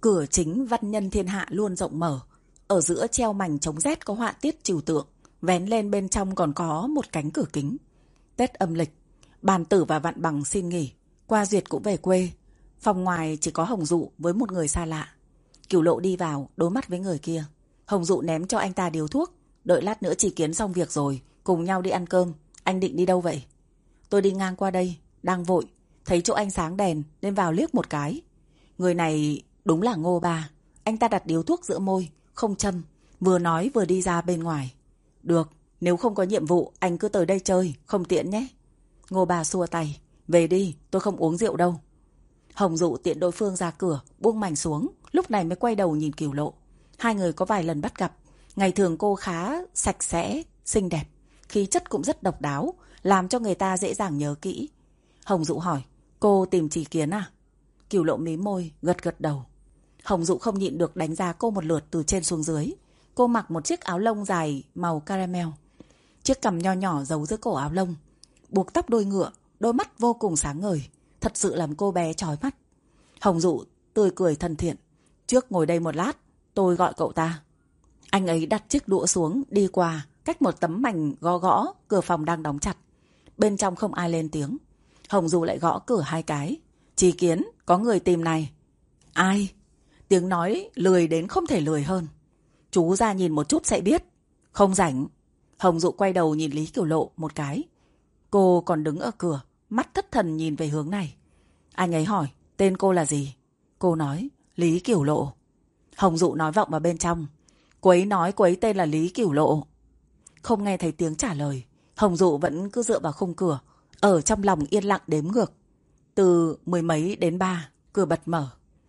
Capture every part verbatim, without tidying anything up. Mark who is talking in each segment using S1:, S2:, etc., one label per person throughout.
S1: Cửa chính văn nhân thiên hạ luôn rộng mở. Ở giữa treo mảnh chống rét có họa tiết trừu tượng. Vén lên bên trong còn có một cánh cửa kính. Tết âm lịch, Bàn Tử và Vạn Bằng xin nghỉ. Qua duyệt cũng về quê. Phòng ngoài chỉ có Hồng Dụ với một người xa lạ. Cửu Lộ đi vào đối mắt với người kia. Hồng Dụ ném cho anh ta điếu thuốc. Đợi lát nữa Tri Kiến xong việc rồi, cùng nhau đi ăn cơm. Anh định đi đâu vậy? Tôi đi ngang qua đây, đang vội. Thấy chỗ anh sáng đèn nên vào liếc một cái. Người này đúng là Ngô Ba. Anh ta đặt điếu thuốc giữa môi, không châm, vừa nói vừa đi ra bên ngoài. Được, nếu không có nhiệm vụ anh cứ tới đây chơi, không tiện nhé. Ngô Ba xua tay. Về đi, tôi không uống rượu đâu. Hồng Dụ tiện đối phương ra cửa, buông mảnh xuống, lúc này mới quay đầu nhìn Cửu Lộ. Hai người có vài lần bắt gặp. Ngày thường cô khá sạch sẽ, xinh đẹp, khí chất cũng rất độc đáo, làm cho người ta dễ dàng nhớ kỹ. Hồng Dụ hỏi, cô tìm Tri Kiến à? Cửu Lộ mím môi, gật gật đầu. Hồng Dụ không nhịn được đánh giá cô một lượt từ trên xuống dưới. Cô mặc một chiếc áo lông dài màu caramel. Chiếc cằm nho nhỏ giấu dưới cổ áo lông. Buộc tóc đuôi ngựa, đôi mắt vô cùng sáng ngời. Thật sự làm cô bé chói mắt. Hồng Dụ tươi cười thân thiện. Trước ngồi đây một lát, tôi gọi cậu ta. Anh ấy đặt chiếc đũa xuống, đi qua, cách một tấm mảnh gõ gõ, cửa phòng đang đóng chặt. Bên trong không ai lên tiếng. Hồng Dụ lại gõ cửa hai cái. Tri Kiến, có người tìm này. Ai? Tiếng nói lười đến không thể lười hơn. Chú ra nhìn một chút sẽ biết. Không rảnh. Hồng Dụ quay đầu nhìn Lý Cửu Lộ một cái. Cô còn đứng ở cửa, mắt thất thần nhìn về hướng này. Anh ấy hỏi, tên cô là gì? Cô nói, Lý Cửu Lộ. Hồng Dụ nói vọng vào bên trong. Cô ấy nói cô ấy tên là Lý Cửu Lộ. Không nghe thấy tiếng trả lời. Hồng Dụ vẫn cứ dựa vào khung cửa, ở trong lòng yên lặng đếm ngược. Từ mười mấy đến ba, cửa bật mở.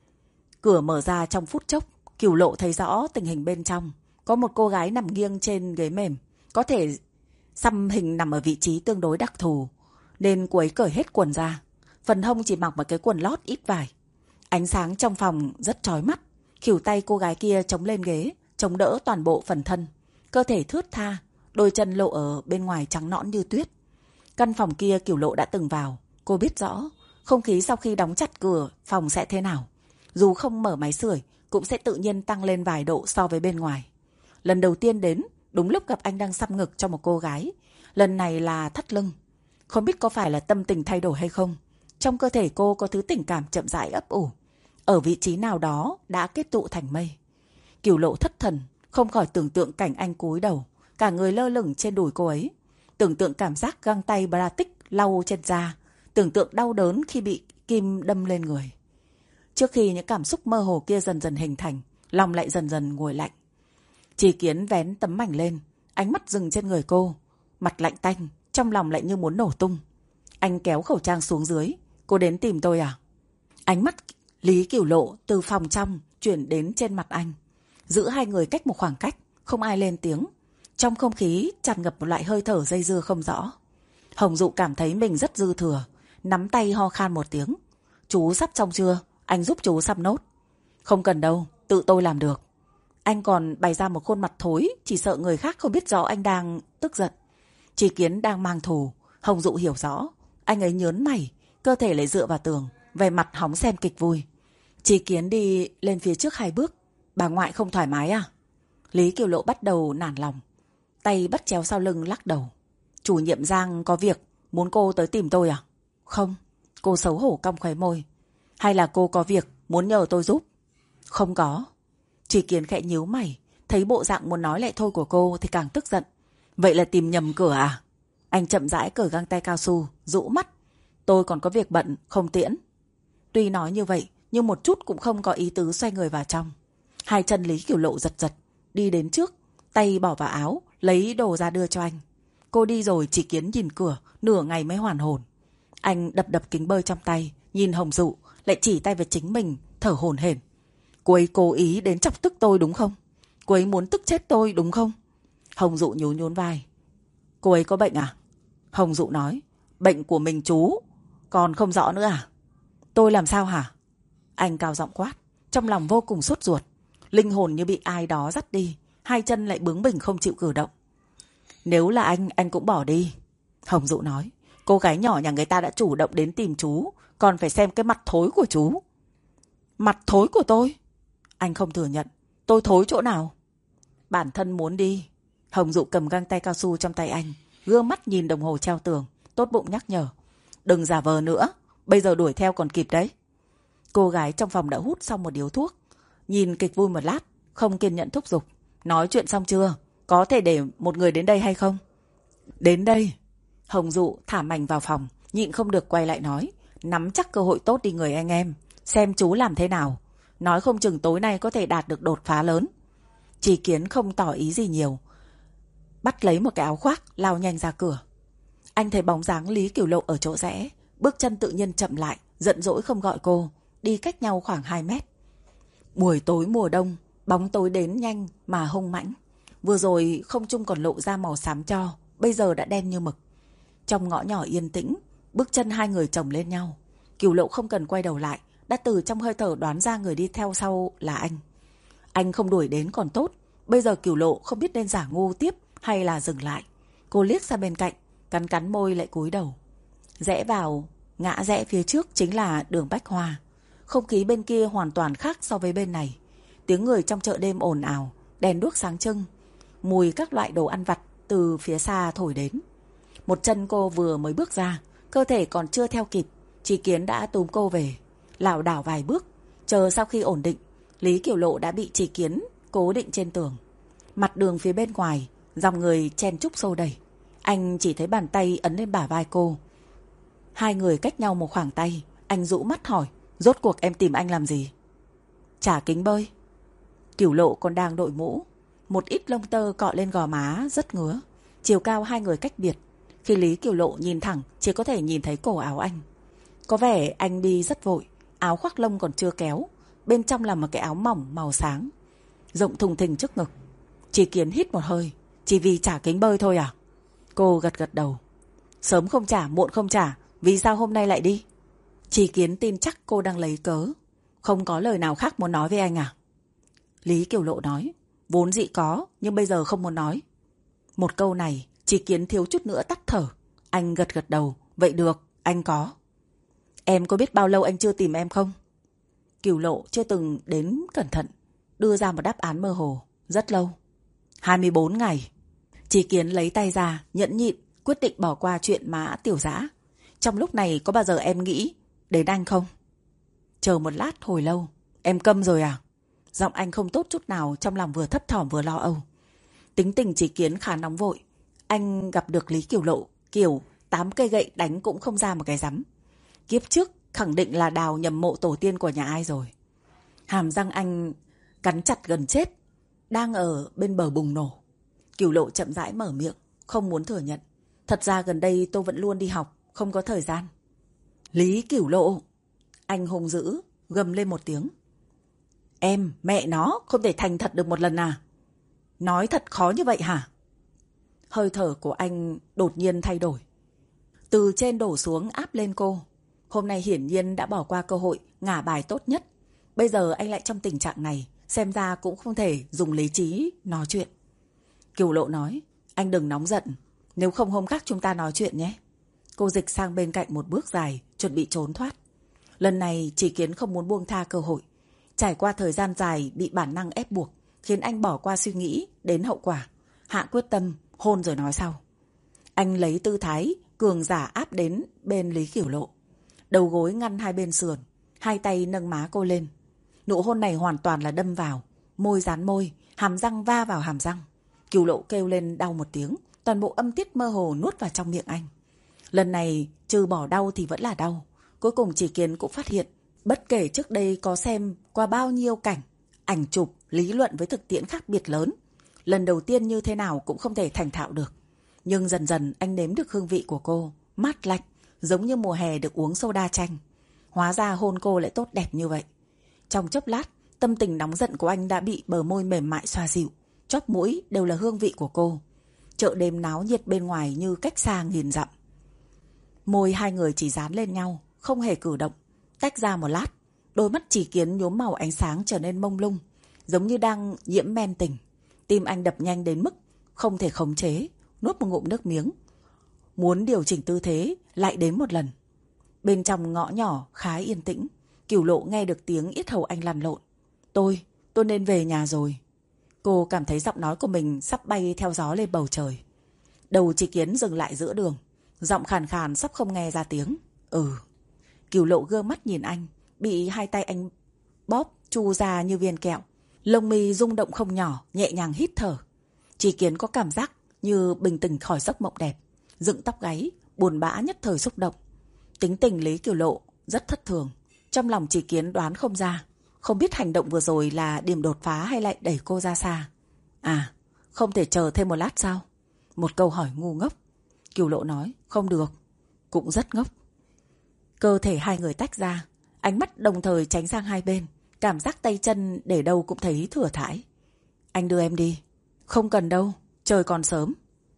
S1: Cửa mở ra trong phút chốc, Cửu Lộ thấy rõ tình hình bên trong. Có một cô gái nằm nghiêng trên ghế mềm. Có thể xăm hình nằm ở vị trí tương đối đặc thù, nên cô ấy cởi hết quần ra. Phần hông chỉ mặc một cái quần lót ít vải. Ánh sáng trong phòng rất chói mắt. Khuỷu tay cô gái kia chống lên ghế, chống đỡ toàn bộ phần thân. Cơ thể thướt tha, đôi chân lộ ở bên ngoài trắng nõn như tuyết. Căn phòng kia Cửu Lộ đã từng vào. Cô biết rõ không khí sau khi đóng chặt cửa phòng sẽ thế nào. Dù không mở máy sưởi cũng sẽ tự nhiên tăng lên vài độ so với bên ngoài. Lần đầu tiên đến, đúng lúc gặp anh đang xăm ngực cho một cô gái. Lần này là thắt lưng. Không biết có phải là tâm tình thay đổi hay không. Trong cơ thể cô có thứ tình cảm chậm rãi ấp ủ. Ở vị trí nào đó đã kết tụ thành mây. Cửu Lộ thất thần, không khỏi tưởng tượng cảnh anh cúi đầu, cả người lơ lửng trên đùi cô ấy. Tưởng tượng cảm giác găng tay Bratic lau trên da. Tưởng tượng đau đớn khi bị kim đâm lên người. Trước khi những cảm xúc mơ hồ kia dần dần hình thành, lòng lại dần dần nguội lạnh. Tri Kiến vén tấm mảnh lên, ánh mắt dừng trên người cô. Mặt lạnh tanh, trong lòng lại như muốn nổ tung. Anh kéo khẩu trang xuống dưới. Cô đến tìm tôi à? Ánh mắt Lý Cửu Lộ từ phòng trong chuyển đến trên mặt anh. Giữ hai người cách một khoảng cách, không ai lên tiếng. Trong không khí tràn ngập một loại hơi thở dây dưa không rõ. Hồng Dụ cảm thấy mình rất dư thừa, nắm tay ho khan một tiếng. Chú sắp xong chưa? Anh giúp chú xăm nốt. Không cần đâu, tự tôi làm được. Anh còn bày ra một khuôn mặt thối, chỉ sợ người khác không biết rõ anh đang tức giận. Tri Kiến đang mang thù. Hồng Dụ hiểu rõ. Anh ấy nhớn mày, cơ thể lại dựa vào tường, về mặt hóng xem kịch vui. Tri Kiến đi lên phía trước hai bước. Bà ngoại không thoải mái à? Lý Cửu Lộ bắt đầu nản lòng, tay bắt chéo sau lưng lắc đầu. Chủ nhiệm Giang có việc, muốn cô tới tìm tôi à? Không. Cô xấu hổ cong khóe môi. Hay là cô có việc, muốn nhờ tôi giúp? Không có. Tri Kiến khẽ nhíu mày, thấy bộ dạng muốn nói lại thôi của cô thì càng tức giận. Vậy là tìm nhầm cửa à? Anh chậm rãi cởi găng tay cao su, rũ mắt. Tôi còn có việc bận, không tiễn. Tuy nói như vậy, nhưng một chút cũng không có ý tứ xoay người vào trong. Hai chân Lý Cửu Lộ giật giật, đi đến trước, tay bỏ vào áo, lấy đồ ra đưa cho anh. Cô đi rồi Tri Kiến nhìn cửa, nửa ngày mới hoàn hồn. Anh đập đập kính bơi trong tay, nhìn Hồng Dụ, lại chỉ tay về chính mình, thở hổn hển. Cô ấy cố ý đến chọc tức tôi đúng không? Cô ấy muốn tức chết tôi đúng không? Hồng Dụ nhún nhún vai. Cô ấy có bệnh à? Hồng Dụ nói. Bệnh của mình chú, còn không rõ nữa à? Tôi làm sao hả? Anh cao giọng quát, trong lòng vô cùng sốt ruột. Linh hồn như bị ai đó dắt đi, hai chân lại bướng bỉnh không chịu cử động. Nếu là anh, anh cũng bỏ đi. Hồng Dụ nói. Cô gái nhỏ nhà người ta đã chủ động đến tìm chú, còn phải xem cái mặt thối của chú. Mặt thối của tôi? Anh không thừa nhận. Tôi thối chỗ nào? Bản thân muốn đi. Hồng Dụ cầm găng tay cao su trong tay anh, gương mắt nhìn đồng hồ treo tường, tốt bụng nhắc nhở. Đừng giả vờ nữa, bây giờ đuổi theo còn kịp đấy. Cô gái trong phòng đã hút xong một điếu thuốc, nhìn kịch vui một lát, không kiên nhẫn thúc giục. Nói chuyện xong chưa? Có thể để một người đến đây hay không? Đến đây. Hồng Dụ thả mảnh vào phòng, nhịn không được quay lại nói. Nắm chắc cơ hội tốt đi người anh em. Xem chú làm thế nào. Nói không chừng tối nay có thể đạt được đột phá lớn. Chỉ Kiến không tỏ ý gì nhiều, bắt lấy một cái áo khoác, lao nhanh ra cửa. Anh thấy bóng dáng Lý Cửu Lộ ở chỗ rẽ, bước chân tự nhiên chậm lại, giận dỗi không gọi cô, đi cách nhau khoảng hai mét. Buổi tối mùa đông, bóng tối đến nhanh mà hung mãnh. Vừa rồi không trung còn lộ ra màu xám cho, bây giờ đã đen như mực. Trong ngõ nhỏ yên tĩnh, bước chân hai người chồng lên nhau. Cửu Lộ không cần quay đầu lại, đã từ trong hơi thở đoán ra người đi theo sau là anh. Anh không đuổi đến còn tốt, bây giờ Cửu Lộ không biết nên giả ngu tiếp hay là dừng lại. Cô liếc ra bên cạnh, cắn cắn môi lại cúi đầu. Rẽ vào, ngã rẽ phía trước chính là đường Bách Hoa. Không khí bên kia hoàn toàn khác so với bên này. Tiếng người trong chợ đêm ồn ào, đèn đuốc sáng trưng, mùi các loại đồ ăn vặt từ phía xa thổi đến. Một chân cô vừa mới bước ra, cơ thể còn chưa theo kịp, Chí Kiến đã túm cô về, lảo đảo vài bước. Chờ sau khi ổn định, Lý Cửu Lộ đã bị Chí Kiến cố định trên tường. Mặt đường phía bên ngoài, dòng người chen chúc xô đẩy. Anh chỉ thấy bàn tay ấn lên bả vai cô. Hai người cách nhau một khoảng tay. Anh rũ mắt hỏi, rốt cuộc em tìm anh làm gì? Trả kính bơi. Cửu Lộ còn đang đội mũ, một ít lông tơ cọ lên gò má rất ngứa. Chiều cao hai người cách biệt, khi Lý Cửu Lộ nhìn thẳng chỉ có thể nhìn thấy cổ áo anh. Có vẻ anh đi rất vội, áo khoác lông còn chưa kéo, bên trong là một cái áo mỏng màu sáng, rộng thùng thình trước ngực. Chí Kiến hít một hơi. Chỉ vì trả kính bơi thôi à? Cô gật gật đầu. Sớm không trả, muộn không trả, vì sao hôm nay lại đi? Chí Kiến tin chắc cô đang lấy cớ. Không có lời nào khác muốn nói với anh à? Lý Cửu Lộ nói. Vốn dĩ có, nhưng bây giờ không muốn nói. Một câu này, Chí Kiến thiếu chút nữa tắt thở. Anh gật gật đầu. Vậy được, anh có. Em có biết bao lâu anh chưa tìm em không? Cửu Lộ chưa từng đến cẩn thận, đưa ra một đáp án mơ hồ. Rất lâu. hai mươi bốn ngày. Chí Kiến lấy tay ra, nhẫn nhịn, quyết định bỏ qua chuyện Mã Tiểu Dã. Trong lúc này có bao giờ em nghĩ đến anh không? Chờ một lát hồi lâu. Em câm rồi à? Giọng anh không tốt chút nào, trong lòng vừa thấp thỏm vừa lo âu. Tính tình Chí Kiến khá nóng vội. Anh gặp được Lý Cửu Lộ, kiểu tám cây gậy đánh cũng không ra một cái rắm. Kiếp trước khẳng định là đào nhầm mộ tổ tiên của nhà ai rồi. Hàm răng anh cắn chặt gần chết, đang ở bên bờ bùng nổ. Cửu Lộ chậm rãi mở miệng, không muốn thừa nhận. Thật ra gần đây tôi vẫn luôn đi học, không có thời gian. Lý Cửu Lộ. Anh hung dữ, gầm lên một tiếng. Em, mẹ nó, không thể thành thật được một lần à? Nói thật khó như vậy hả? Hơi thở của anh đột nhiên thay đổi, từ trên đổ xuống áp lên cô. Hôm nay hiển nhiên đã bỏ qua cơ hội ngả bài tốt nhất. Bây giờ anh lại trong tình trạng này, xem ra cũng không thể dùng lý trí nói chuyện. Cửu Lộ nói, anh đừng nóng giận, nếu không hôm khác chúng ta nói chuyện nhé. Cô dịch sang bên cạnh một bước dài, chuẩn bị trốn thoát. Lần này Chí Kiến không muốn buông tha cơ hội. Trải qua thời gian dài bị bản năng ép buộc, khiến anh bỏ qua suy nghĩ đến hậu quả. Hạ quyết tâm, hôn rồi nói sau. Anh lấy tư thái cường giả áp đến bên Lý Cửu Lộ, đầu gối ngăn hai bên sườn, hai tay nâng má cô lên. Nụ hôn này hoàn toàn là đâm vào, môi dán môi, hàm răng va vào hàm răng. Cửu Lộ kêu lên đau một tiếng, toàn bộ âm tiết mơ hồ nuốt vào trong miệng anh. Lần này trừ bỏ đau thì vẫn là đau. Cuối cùng Chí Kiến cũng phát hiện, bất kể trước đây có xem qua bao nhiêu cảnh, ảnh chụp, lý luận với thực tiễn khác biệt lớn, lần đầu tiên như thế nào cũng không thể thành thạo được. Nhưng dần dần anh nếm được hương vị của cô, mát lạnh, giống như mùa hè được uống soda chanh. Hóa ra hôn cô lại tốt đẹp như vậy. Trong chốc lát, tâm tình nóng giận của anh đã bị bờ môi mềm mại xoa dịu, chóp mũi đều là hương vị của cô. Chợ đêm náo nhiệt bên ngoài như cách xa nghìn dặm. Môi hai người chỉ dán lên nhau, không hề cử động. Tách ra một lát, đôi mắt Chí Kiến nhuốm màu ánh sáng trở nên mông lung, giống như đang nhiễm men tình. Tim anh đập nhanh đến mức không thể khống chế, nuốt một ngụm nước miếng. Muốn điều chỉnh tư thế, lại đến một lần. Bên trong ngõ nhỏ khá yên tĩnh, Cửu Lộ nghe được tiếng yết hầu anh lăn lộn. Tôi, tôi nên về nhà rồi. Cô cảm thấy giọng nói của mình sắp bay theo gió lên bầu trời. Đầu Tri Kiến dừng lại giữa đường, giọng khàn khàn sắp không nghe ra tiếng. Ừ. Cửu Lộ gương mắt nhìn anh, bị hai tay anh bóp chu ra như viên kẹo. Lông mi rung động không nhỏ, nhẹ nhàng hít thở. Tri Kiến có cảm giác như bình tĩnh khỏi giấc mộng đẹp, dựng tóc gáy, buồn bã nhất thời xúc động. Tính tình Lý Cửu Lộ rất thất thường. Trong lòng Tri Kiến đoán không ra, không biết hành động vừa rồi là điểm đột phá hay lại đẩy cô ra xa. À, không thể chờ thêm một lát sao? Một câu hỏi ngu ngốc. Cửu Lộ nói, không được. Cũng rất ngốc. Cơ thể hai người tách ra, ánh mắt đồng thời tránh sang hai bên. Cảm giác tay chân để đâu cũng thấy thừa thãi. Anh đưa em đi. Không cần đâu, trời còn sớm.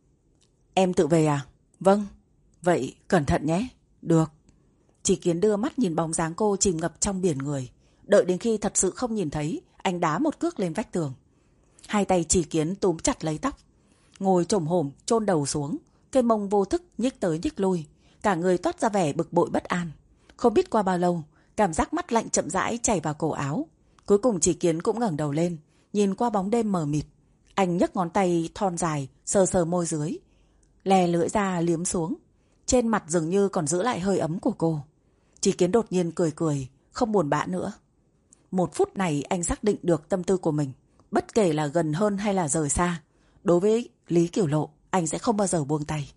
S1: Em tự về à? Vâng. Vậy cẩn thận nhé. Được. Tri Kiến đưa mắt nhìn bóng dáng cô chìm ngập trong biển người. Đợi đến khi thật sự không nhìn thấy, anh đá một cước lên vách tường. Hai tay Tri Kiến túm chặt lấy tóc, ngồi chồm hổm chôn đầu xuống, cây mông vô thức nhích tới nhích lui, cả người toát ra vẻ bực bội bất an. Không biết qua bao lâu, cảm giác mắt lạnh chậm rãi chảy vào cổ áo. Cuối cùng Tri Kiến cũng ngẩng đầu lên, nhìn qua bóng đêm mờ mịt. Anh nhấc ngón tay thon dài sờ sờ môi dưới, lè lưỡi ra liếm xuống. Trên mặt dường như còn giữ lại hơi ấm của cô. Tri Kiến đột nhiên cười cười, không buồn bã nữa. Một phút này anh xác định được tâm tư của mình. Bất kể là gần hơn hay là rời xa, đối với Lý Cửu Lộ, anh sẽ không bao giờ buông tay.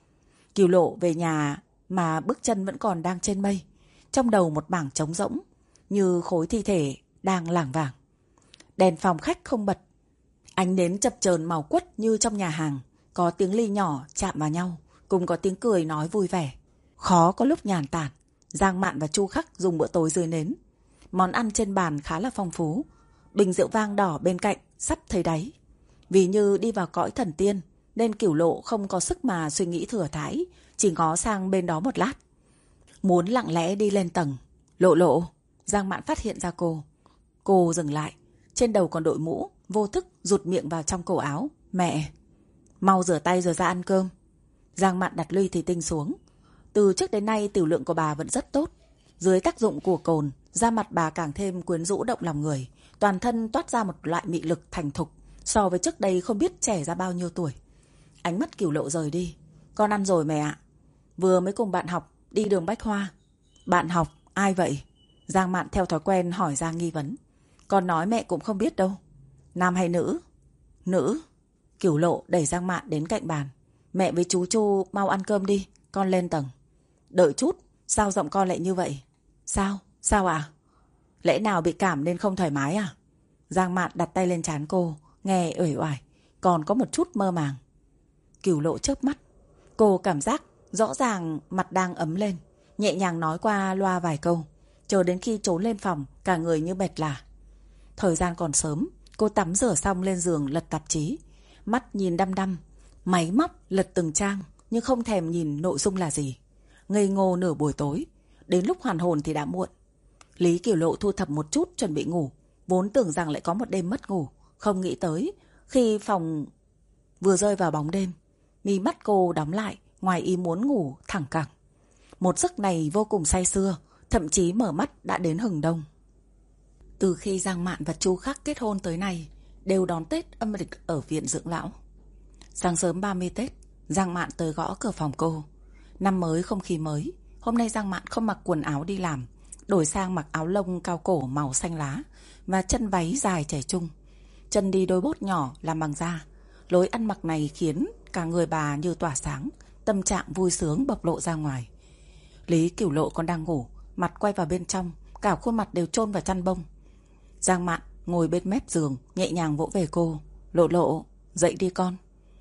S1: Cửu Lộ về nhà mà bước chân vẫn còn đang trên mây. Trong đầu một mảng trống rỗng, như khối thi thể đang lảng vảng. Đèn phòng khách không bật, ánh nến chập chờn màu quất như trong nhà hàng. Có tiếng ly nhỏ chạm vào nhau, cùng có tiếng cười nói vui vẻ. Khó có lúc nhàn tản. Giang Mạn và Chu Khắc dùng bữa tối dưới nến. Món ăn trên bàn khá là phong phú. Bình rượu vang đỏ bên cạnh sắp thấy đáy. Vì như đi vào cõi thần tiên, nên Cửu Lộ không có sức mà suy nghĩ thừa thãi, chỉ ngó sang bên đó một lát. Muốn lặng lẽ đi lên tầng. Lộ Lộ. Giang Mạn phát hiện ra cô. Cô dừng lại, trên đầu còn đội mũ, vô thức rụt miệng vào trong cổ áo. Mẹ, mau rửa tay rồi ra ăn cơm. Giang Mạn đặt ly thủy tinh xuống. Từ trước đến nay tiểu lượng của bà vẫn rất tốt. Dưới tác dụng của cồn, da mặt bà càng thêm quyến rũ động lòng người. Toàn thân toát ra một loại mị lực thành thục, so với trước đây không biết trẻ ra bao nhiêu tuổi. Ánh mắt Cửu Lộ rời đi. Con ăn rồi mẹ ạ. Vừa mới cùng bạn học đi đường Bách Hoa. Bạn học ai vậy? Giang Mạn theo thói quen hỏi ra nghi vấn. Con nói mẹ cũng không biết đâu. Nam hay nữ? Nữ. Cửu Lộ đẩy Giang Mạn đến cạnh bàn. Mẹ với chú Chu mau ăn cơm đi, con lên tầng. Đợi chút, sao giọng con lại như vậy? Sao? Sao ạ? À? Lẽ nào bị cảm nên không thoải mái à? Giang Mạn đặt tay lên trán cô, nghe uể oải, còn có một chút mơ màng. Cửu Lộ chớp mắt. Cô cảm giác rõ ràng mặt đang ấm lên, nhẹ nhàng nói qua loa vài câu, chờ đến khi trốn lên phòng, cả người như bệt lả. Thời gian còn sớm, cô tắm rửa xong lên giường lật tạp chí, mắt nhìn đăm đăm, máy móc lật từng trang, nhưng không thèm nhìn nội dung là gì. Ngây ngô nửa buổi tối, đến lúc hoàn hồn thì đã muộn. Lý Cửu Lộ thu thập một chút chuẩn bị ngủ, vốn tưởng rằng lại có một đêm mất ngủ, không nghĩ tới khi phòng vừa rơi vào bóng đêm, mí mắt cô đóng lại, ngoài ý muốn ngủ thẳng cẳng. Một giấc này vô cùng say sưa, thậm chí mở mắt đã đến hừng đông. Từ khi Giang Mạn và Chu Khắc kết hôn tới nay, đều đón Tết âm lịch ở viện dưỡng lão. Sáng sớm ba mươi Tết, Giang Mạn tới gõ cửa phòng cô. Năm mới không khí mới, hôm nay Giang Mạn không mặc quần áo đi làm, đổi sang mặc áo lông cao cổ màu xanh lá và chân váy dài trẻ trung. Chân đi đôi bốt nhỏ làm bằng da. Lối ăn mặc này khiến cả người bà như tỏa sáng, tâm trạng vui sướng bộc lộ ra ngoài. Lý Cửu Lộ còn đang ngủ, mặt quay vào bên trong, cả khuôn mặt đều chôn vào chăn bông. Giang Mạn ngồi bên mép giường, nhẹ nhàng vỗ về cô. Lộ Lộ, dậy đi con.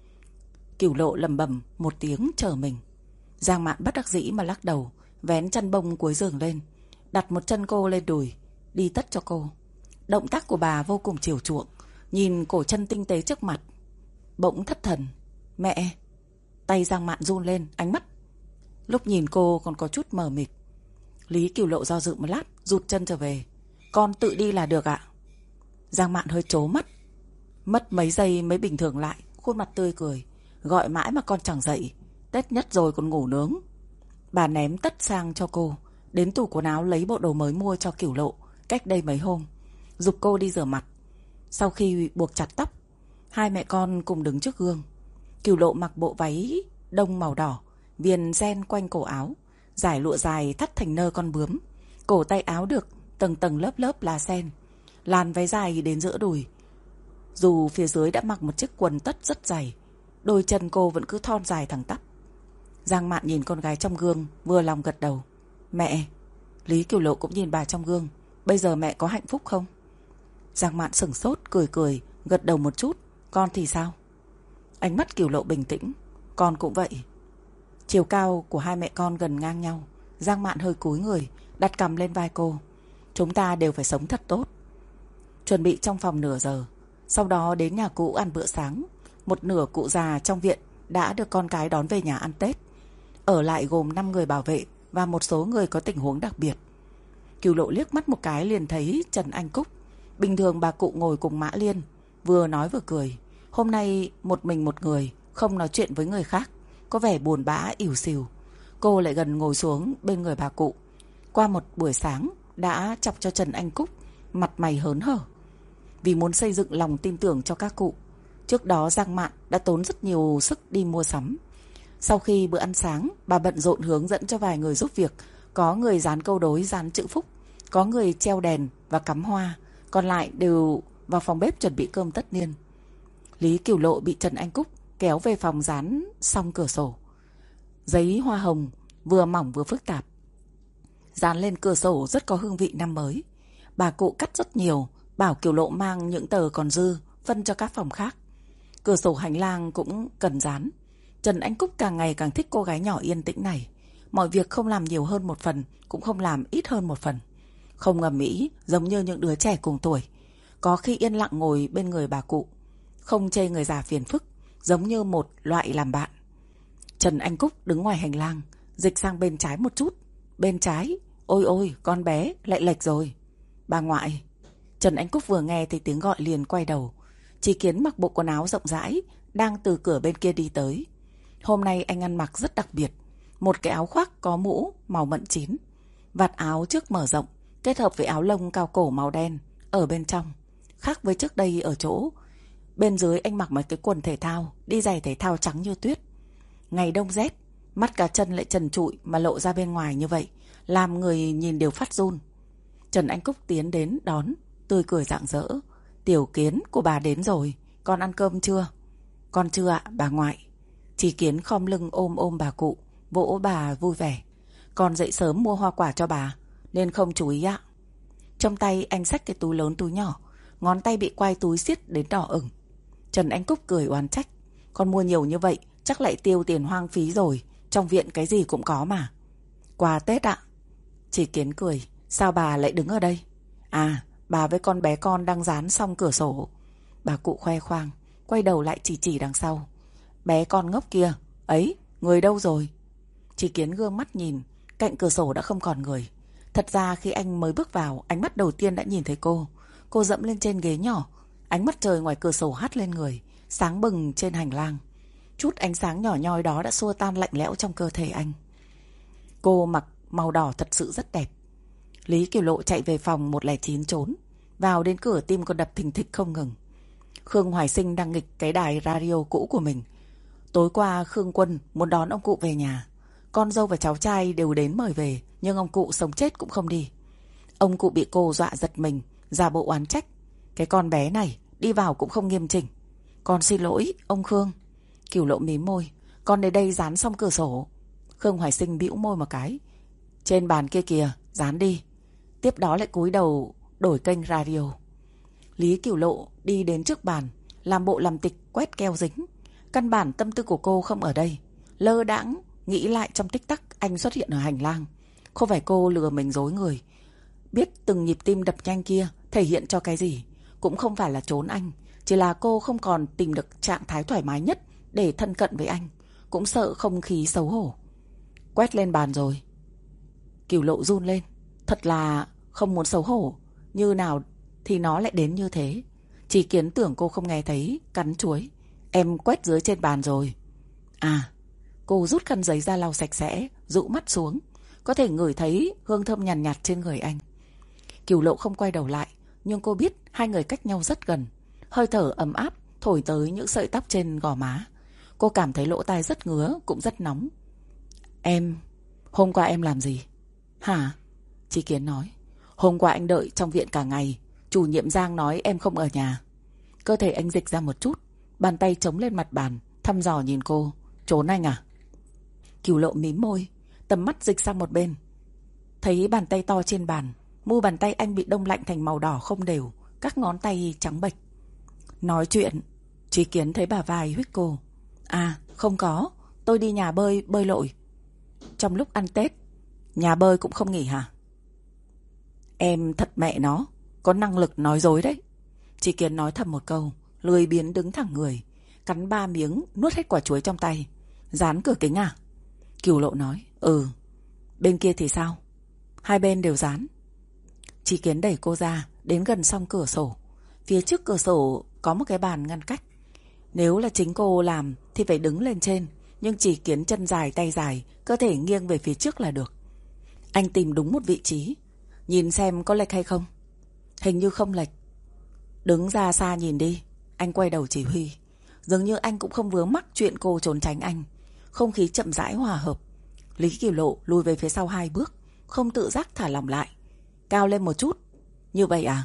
S1: Cửu Lộ lẩm bẩm một tiếng chờ mình. Giang Mạn bất đắc dĩ mà lắc đầu, vén chăn bông cuối giường lên, đặt một chân cô lên đùi, đi tất cho cô. Động tác của bà vô cùng chiều chuộng, nhìn cổ chân tinh tế trước mặt, bỗng thất thần. Mẹ. Tay Giang Mạn run lên, ánh mắt lúc nhìn cô còn có chút mờ mịt. Lý Cửu Lộ do dự một lát, rụt chân trở về. Con tự đi là được ạ. Giang Mạn hơi trố mắt, mất mấy giây mới bình thường lại, khuôn mặt tươi cười. Gọi mãi mà con chẳng dậy, Tết nhất rồi còn ngủ nướng. Bà ném tất sang cho cô, đến tủ quần áo lấy bộ đồ mới mua cho Cửu Lộ cách đây mấy hôm, giục cô đi rửa mặt. Sau khi buộc chặt tóc, hai mẹ con cùng đứng trước gương. Cửu Lộ mặc bộ váy đông màu đỏ, viền ren quanh cổ áo, dải lụa dài thắt thành nơ con bướm. Cổ tay áo được tầng tầng lớp lớp lá sen, làn váy dài đến giữa đùi. Dù phía dưới đã mặc một chiếc quần tất rất dày, đôi chân cô vẫn cứ thon dài thẳng tắp. Giang Mạn nhìn con gái trong gương, vừa lòng gật đầu. Mẹ. Lý Cửu Lộ cũng nhìn bà trong gương. Bây giờ mẹ có hạnh phúc không? Giang Mạn sửng sốt, cười cười, gật đầu một chút. Con thì sao? Ánh mắt Cửu Lộ bình tĩnh. Con cũng vậy. Chiều cao của hai mẹ con gần ngang nhau. Giang Mạn hơi cúi người, đặt cằm lên vai cô. Chúng ta đều phải sống thật tốt. Chuẩn bị trong phòng nửa giờ, sau đó đến nhà cụ ăn bữa sáng. Một nửa cụ già trong viện đã được con cái đón về nhà ăn Tết. Ở lại gồm năm người bảo vệ và một số người có tình huống đặc biệt. Cửu Lộ liếc mắt một cái liền thấy Trần Anh Cúc. Bình thường bà cụ ngồi cùng Mã Liên, vừa nói vừa cười. Hôm nay một mình một người, không nói chuyện với người khác, có vẻ buồn bã ỉu xìu. Cô lại gần ngồi xuống bên người bà cụ. Qua một buổi sáng đã chọc cho Trần Anh Cúc mặt mày hớn hở, vì muốn xây dựng lòng tin tưởng cho các cụ. Trước đó Giang Mạn đã tốn rất nhiều sức đi mua sắm. Sau khi bữa ăn sáng, bà bận rộn hướng dẫn cho vài người giúp việc. Có người dán câu đối, dán chữ phúc, có người treo đèn và cắm hoa, còn lại đều vào phòng bếp chuẩn bị cơm tất niên. Lý Cửu Lộ bị Trần Anh Cúc kéo về phòng dán xong cửa sổ. Giấy hoa hồng vừa mỏng vừa phức tạp, dán lên cửa sổ rất có hương vị năm mới. Bà cụ cắt rất nhiều, bảo Cửu Lộ mang những tờ còn dư phân cho các phòng khác. Cửa sổ hành lang cũng cần dán. Trần Anh Cúc càng ngày càng thích cô gái nhỏ yên tĩnh này. Mọi việc không làm nhiều hơn một phần, cũng không làm ít hơn một phần. Không ầm ĩ giống như những đứa trẻ cùng tuổi. Có khi yên lặng ngồi bên người bà cụ, không chê người già phiền phức, giống như một loại làm bạn. Trần Anh Cúc đứng ngoài hành lang, dịch sang bên trái một chút. Bên trái, ôi ôi, con bé lại lệch rồi. Bà ngoại. Trần Anh Cúc vừa nghe thì tiếng gọi liền quay đầu. Chí Kiến mặc bộ quần áo rộng rãi, đang từ cửa bên kia đi tới. Hôm nay anh ăn mặc rất đặc biệt. Một cái áo khoác có mũ màu mận chín, vạt áo trước mở rộng, kết hợp với áo lông cao cổ màu đen ở bên trong. Khác với trước đây ở chỗ bên dưới anh mặc một cái quần thể thao, đi giày thể thao trắng như tuyết. Ngày đông rét, mắt cá chân lại trần trụi mà lộ ra bên ngoài như vậy, làm người nhìn đều phát run. Trần Anh Cúc tiến đến đón, tươi cười rạng rỡ. Tiểu Kiến của bà đến rồi, con ăn cơm chưa? Con chưa ạ, bà ngoại. Chí Kiến khom lưng ôm ôm bà cụ, vỗ bà vui vẻ. Con dậy sớm mua hoa quả cho bà, nên không chú ý ạ. Trong tay anh xách cái túi lớn túi nhỏ, ngón tay bị quai túi siết đến đỏ ửng. Trần Anh Cúc cười oán trách. Con mua nhiều như vậy, chắc lại tiêu tiền hoang phí rồi. Trong viện cái gì cũng có mà. Quà Tết ạ. Chí Kiến cười. Sao bà lại đứng ở đây? À, bà với con bé con đang dán xong cửa sổ. Bà cụ khoe khoang, quay đầu lại chỉ chỉ đằng sau. Bé con ngốc kia, ấy, người đâu rồi? Chí Kiến gương mắt nhìn, cạnh cửa sổ đã không còn người. Thật ra khi anh mới bước vào, ánh mắt đầu tiên đã nhìn thấy cô. Cô dẫm lên trên ghế nhỏ, ánh mắt trời ngoài cửa sổ hắt lên người, sáng bừng trên hành lang. Chút ánh sáng nhỏ nhoi đó đã xua tan lạnh lẽo trong cơ thể anh. Cô mặc màu đỏ thật sự rất đẹp. Lý Cửu Lộ chạy về phòng một không chín trốn. Vào đến cửa tim cô đập thình thịch không ngừng. Khương Hoài Sinh đang nghịch cái đài radio cũ của mình. Tối qua Khương Quân muốn đón ông cụ về nhà. Con dâu và cháu trai đều đến mời về, nhưng ông cụ sống chết cũng không đi. Ông cụ bị cô dọa giật mình, giả bộ oán trách. Cái con bé này đi vào cũng không nghiêm chỉnh. Con xin lỗi ông Khương. Cửu Lộ mím môi. Con đến đây dán xong cửa sổ. Khương Hoài Sinh bĩu môi một cái. Trên bàn kia kìa, dán đi. Tiếp đó lại cúi đầu đổi kênh radio. Lý Cửu Lộ đi đến trước bàn, làm bộ làm tịch quét keo dính. Căn bản tâm tư của cô không ở đây. Lơ đãng nghĩ lại trong tích tắc anh xuất hiện ở hành lang. Không phải cô lừa mình dối người. Biết từng nhịp tim đập nhanh kia thể hiện cho cái gì. Cũng không phải là trốn anh. Chỉ là cô không còn tìm được trạng thái thoải mái nhất để thân cận với anh. Cũng sợ không khí xấu hổ. Quét lên bàn rồi. Cửu Lộ run lên. Thật là không muốn xấu hổ. Như nào thì nó lại đến như thế. Chí Kiến tưởng cô không nghe thấy, cắn chuối. Em quét dưới trên bàn rồi. À. Cô rút khăn giấy ra lau sạch sẽ, dụ mắt xuống. Có thể ngửi thấy hương thơm nhàn nhạt, nhạt trên người anh. Cửu Lộ không quay đầu lại, nhưng cô biết hai người cách nhau rất gần. Hơi thở ấm áp thổi tới những sợi tóc trên gò má. Cô cảm thấy lỗ tai rất ngứa, cũng rất nóng. Em... Hôm qua em làm gì? Hả? Chí Kiến nói. Hôm qua anh đợi trong viện cả ngày. Chủ nhiệm Giang nói em không ở nhà. Cơ thể anh dịch ra một chút, bàn tay chống lên mặt bàn, thăm dò nhìn cô. Trốn anh à? Cửu Lộ mím môi, tầm mắt dịch sang một bên. Thấy bàn tay to trên bàn, mu bàn tay anh bị đông lạnh thành màu đỏ không đều, các ngón tay trắng bệch. Nói chuyện. Chí Kiến thấy bả vai huých cô. À không có, tôi đi nhà bơi, bơi lội. Trong lúc ăn Tết, nhà bơi cũng không nghỉ hả? Em thật mẹ nó, có năng lực nói dối đấy. Chí Kiến nói thầm một câu, lười biếng đứng thẳng người, cắn ba miếng, nuốt hết quả chuối trong tay. Dán cửa kính à? Cửu Lộ nói. Ừ. Bên kia thì sao? Hai bên đều dán. Chí Kiến đẩy cô ra, đến gần song cửa sổ. Phía trước cửa sổ có một cái bàn ngăn cách. Nếu là chính cô làm thì phải đứng lên trên, nhưng Chí Kiến chân dài tay dài, cơ thể nghiêng về phía trước là được. Anh tìm đúng một vị trí, nhìn xem có lệch hay không. Hình như không lệch. Đứng ra xa nhìn đi. Anh quay đầu chỉ huy. Dường như anh cũng không vướng mắc chuyện cô trốn tránh anh. Không khí chậm rãi hòa hợp. Lý Cửu Lộ lùi về phía sau hai bước, không tự giác thả lỏng lại. Cao lên một chút. Như vậy à?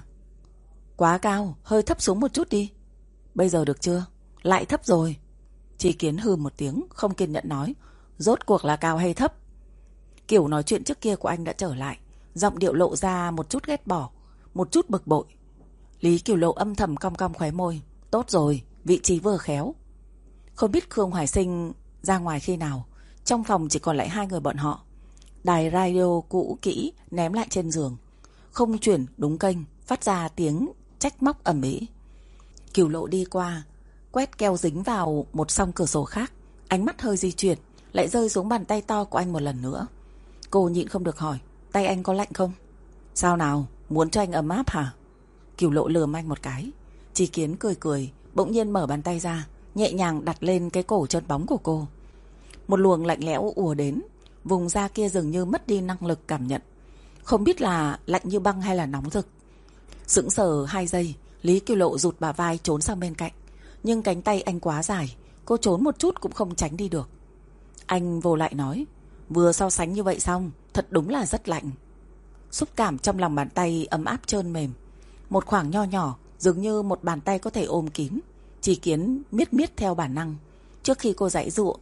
S1: Quá cao, hơi thấp xuống một chút đi. Bây giờ được chưa? Lại thấp rồi. Chí Kiến hừ một tiếng, không kiên nhẫn nói. Rốt cuộc là cao hay thấp? Kiểu nói chuyện trước kia của anh đã trở lại, giọng điệu lộ ra một chút ghét bỏ, một chút bực bội. Lý Cửu Lộ âm thầm cong cong khóe môi. Tốt rồi, vị trí vừa khéo. Không biết Khương Hoài Sinh ra ngoài khi nào. Trong phòng chỉ còn lại hai người bọn họ. Đài radio cũ kỹ ném lại trên giường, không chuyển đúng kênh, phát ra tiếng trách móc ầm ĩ. Cửu Lộ đi qua, quét keo dính vào một song cửa sổ khác. Ánh mắt hơi di chuyển, lại rơi xuống bàn tay to của anh một lần nữa. Cô nhịn không được hỏi, tay anh có lạnh không? Sao nào, muốn cho anh ấm áp hả? Cửu Lộ lườm anh một cái. Chí Kiến cười cười, bỗng nhiên mở bàn tay ra, nhẹ nhàng đặt lên cái cổ trơn bóng của cô. Một luồng lạnh lẽo ùa đến, vùng da kia dường như mất đi năng lực cảm nhận. Không biết là lạnh như băng hay là nóng rực. Sững sờ hai giây, Lý Cửu Lộ rụt bả vai trốn sang bên cạnh. Nhưng cánh tay anh quá dài, cô trốn một chút cũng không tránh đi được. Anh vô lại nói, vừa so sánh như vậy xong, thật đúng là rất lạnh. Xúc cảm trong lòng bàn tay ấm áp trơn mềm. Một khoảng nho nhỏ, dường như một bàn tay có thể ôm kín. Chí Kiến miết miết theo bản năng. Trước khi cô giãy giụa,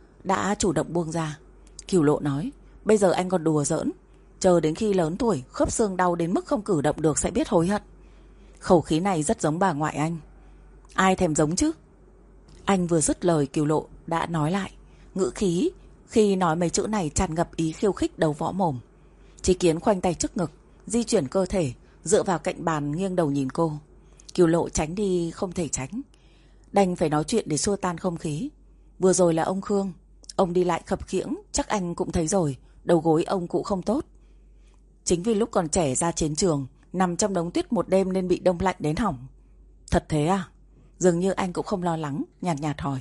S1: đã chủ động buông ra. Cửu Lộ nói, bây giờ anh còn đùa giỡn, chờ đến khi lớn tuổi, khớp xương đau đến mức không cử động được sẽ biết hối hận. Khẩu khí này rất giống bà ngoại anh. Ai thèm giống chứ? Anh vừa dứt lời, Cửu Lộ đã nói lại. Ngữ khí khi nói mấy chữ này tràn ngập ý khiêu khích đầu võ mồm. Chí Kiến khoanh tay trước ngực, di chuyển cơ thể, dựa vào cạnh bàn nghiêng đầu nhìn cô. Cửu Lộ tránh đi không thể tránh, đành phải nói chuyện để xua tan không khí. Vừa rồi là ông Khương, ông đi lại khập khiễng, chắc anh cũng thấy rồi, đầu gối ông cụ không tốt. Chính vì lúc còn trẻ ra chiến trường, nằm trong đống tuyết một đêm nên bị đông lạnh đến hỏng. Thật thế à? Dường như anh cũng không lo lắng, nhạt nhạt hỏi.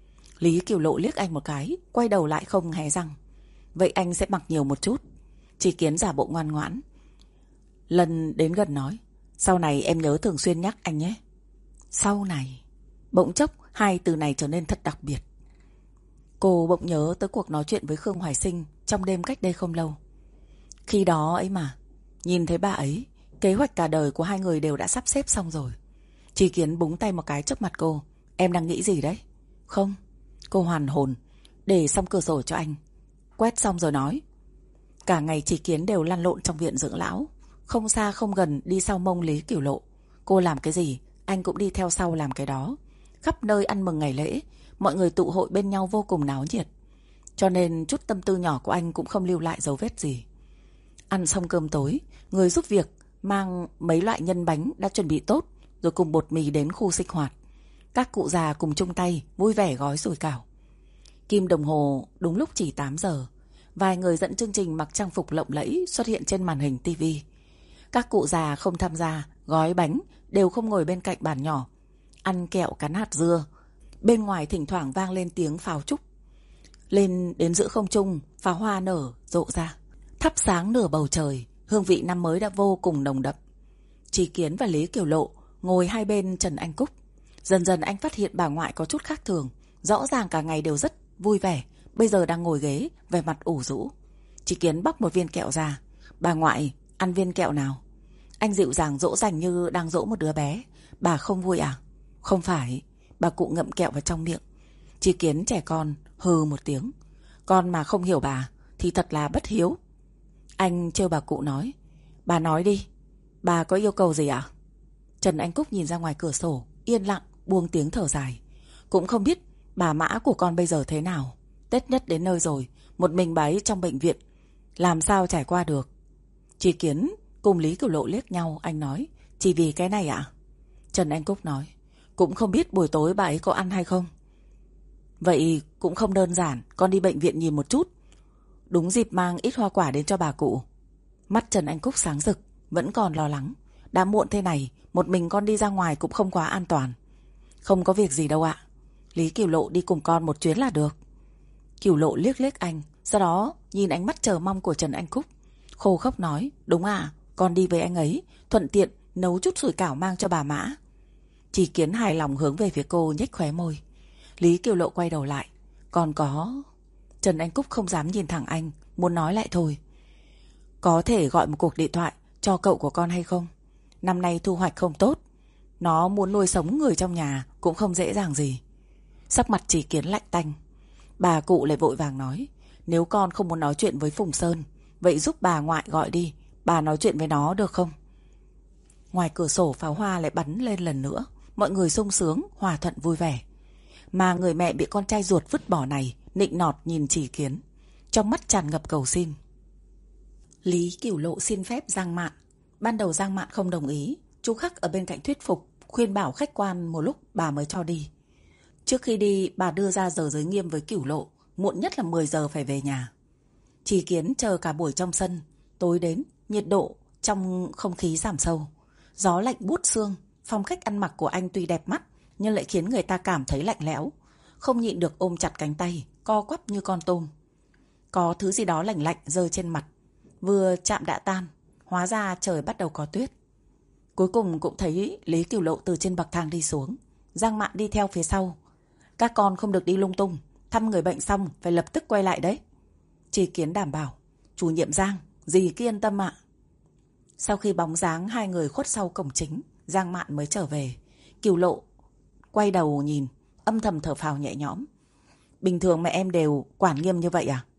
S1: Lý Cửu Lộ liếc anh một cái, quay đầu lại không hé răng. Vậy anh sẽ mặc nhiều một chút. Chí Kiến giả bộ ngoan ngoãn, lần đến gần nói, sau này em nhớ thường xuyên nhắc anh nhé. Sau này. Bỗng chốc hai từ này trở nên thật đặc biệt. Cô bỗng nhớ tới cuộc nói chuyện với Khương Hoài Sinh trong đêm cách đây không lâu. Khi đó ấy mà, nhìn thấy bà ấy, kế hoạch cả đời của hai người đều đã sắp xếp xong rồi. Chí Kiến búng tay một cái trước mặt cô. Em đang nghĩ gì đấy? Không. Cô hoàn hồn, để xong cửa sổ cho anh. Quét xong rồi nói. Cả ngày Chí Kiến đều lăn lộn trong viện dưỡng lão, không xa không gần đi sau mông Lý Cửu Lộ. Cô làm cái gì, anh cũng đi theo sau làm cái đó. Khắp nơi ăn mừng ngày lễ, mọi người tụ hội bên nhau vô cùng náo nhiệt. Cho nên chút tâm tư nhỏ của anh cũng không lưu lại dấu vết gì. Ăn xong cơm tối, người giúp việc mang mấy loại nhân bánh đã chuẩn bị tốt, rồi cùng bột mì đến khu sinh hoạt. Các cụ già cùng chung tay vui vẻ gói sủi cảo. Kim đồng hồ đúng lúc chỉ tám giờ. Vài người dẫn chương trình mặc trang phục lộng lẫy xuất hiện trên màn hình tivi. Các cụ già không tham gia gói bánh đều không ngồi bên cạnh bàn nhỏ, ăn kẹo cắn hạt dưa. Bên ngoài thỉnh thoảng vang lên tiếng pháo trúc. Lên đến giữa không trung, pháo hoa nở rộ ra, thắp sáng nửa bầu trời. Hương vị năm mới đã vô cùng nồng đậm. Chí Kiến và Lý Cửu Lộ ngồi hai bên Trần Anh Cúc. Dần dần anh phát hiện bà ngoại có chút khác thường. Rõ ràng cả ngày đều rất vui vẻ, bây giờ đang ngồi ghế, vẻ mặt ủ rũ. Chị Kiến bóc một viên kẹo ra. Bà ngoại, ăn viên kẹo nào? Anh dịu dàng dỗ dành như đang dỗ một đứa bé. Bà không vui à? Không phải. Bà cụ ngậm kẹo vào trong miệng. Chị Kiến trẻ con hừ một tiếng. Con mà không hiểu bà thì thật là bất hiếu. Anh trêu bà cụ nói. Bà nói đi, bà có yêu cầu gì à? Trần Anh Cúc nhìn ra ngoài cửa sổ, yên lặng, buông tiếng thở dài. Cũng không biết bà Mã của con bây giờ thế nào. Tết nhất đến nơi rồi, một mình bà ấy trong bệnh viện, làm sao trải qua được. Chị Kiến cùng Lý Cửu Lộ liếc nhau. Anh nói, chỉ vì cái này ạ? Trần Anh Cúc nói, cũng không biết buổi tối bà ấy có ăn hay không. Vậy cũng không đơn giản, con đi bệnh viện nhìn một chút. Đúng dịp mang ít hoa quả đến cho bà cụ. Mắt Trần Anh Cúc sáng rực, vẫn còn lo lắng. Đã muộn thế này, một mình con đi ra ngoài cũng không quá an toàn. Không có việc gì đâu ạ. Lý Cửu Lộ đi cùng con một chuyến là được. Cửu Lộ liếc liếc anh, sau đó nhìn ánh mắt chờ mong của Trần Anh Cúc, khô khốc nói, đúng à, con đi với anh ấy, thuận tiện nấu chút sủi cảo mang cho bà Mã. Chỉ Kiến hài lòng hướng về phía cô, nhếch khóe môi. Lý Cửu Lộ quay đầu lại, còn có... Trần Anh Cúc không dám nhìn thẳng anh, muốn nói lại thôi. Có thể gọi một cuộc điện thoại cho cậu của con hay không? Năm nay thu hoạch không tốt, nó muốn nuôi sống người trong nhà cũng không dễ dàng gì. Sắc mặt Chỉ Kiến lạnh tanh. Bà cụ lại vội vàng nói, nếu con không muốn nói chuyện với Phùng Sơn, vậy giúp bà ngoại gọi đi, bà nói chuyện với nó được không? Ngoài cửa sổ pháo hoa lại bắn lên lần nữa. Mọi người sung sướng, hòa thuận vui vẻ. Mà người mẹ bị con trai ruột vứt bỏ này nịnh nọt nhìn Chỉ Kiến, trong mắt tràn ngập cầu xin. Lý Cửu Lộ xin phép Giang Mạn. Ban đầu Giang Mạn không đồng ý. Chu Khắc ở bên cạnh thuyết phục, khuyên bảo khách quan một lúc bà mới cho đi. Trước khi đi, bà đưa ra giờ giới nghiêm với Cửu Lộ, muộn nhất là mười giờ phải về nhà. Chỉ Kiến chờ cả buổi trong sân. Tối đến, nhiệt độ trong không khí giảm sâu. Gió lạnh buốt xương. Phong cách ăn mặc của anh tuy đẹp mắt, nhưng lại khiến người ta cảm thấy lạnh lẽo. Không nhịn được ôm chặt cánh tay, co quắp như con tôm. Có thứ gì đó lạnh lạnh rơi trên mặt. Vừa chạm đã tan, hóa ra trời bắt đầu có tuyết. Cuối cùng cũng thấy Lý Cửu Lộ từ trên bậc thang đi xuống. Giang Mạn đi theo phía sau. Các con không được đi lung tung, thăm người bệnh xong phải lập tức quay lại đấy. Chỉ Kiến đảm bảo. Chủ nhiệm Giang, dì cứ yên tâm ạ. Sau khi bóng dáng hai người khuất sau cổng chính, Giang Mạn mới trở về. Cửu Lộ quay đầu nhìn, âm thầm thở phào nhẹ nhõm. Bình thường mẹ em đều quản nghiêm như vậy à?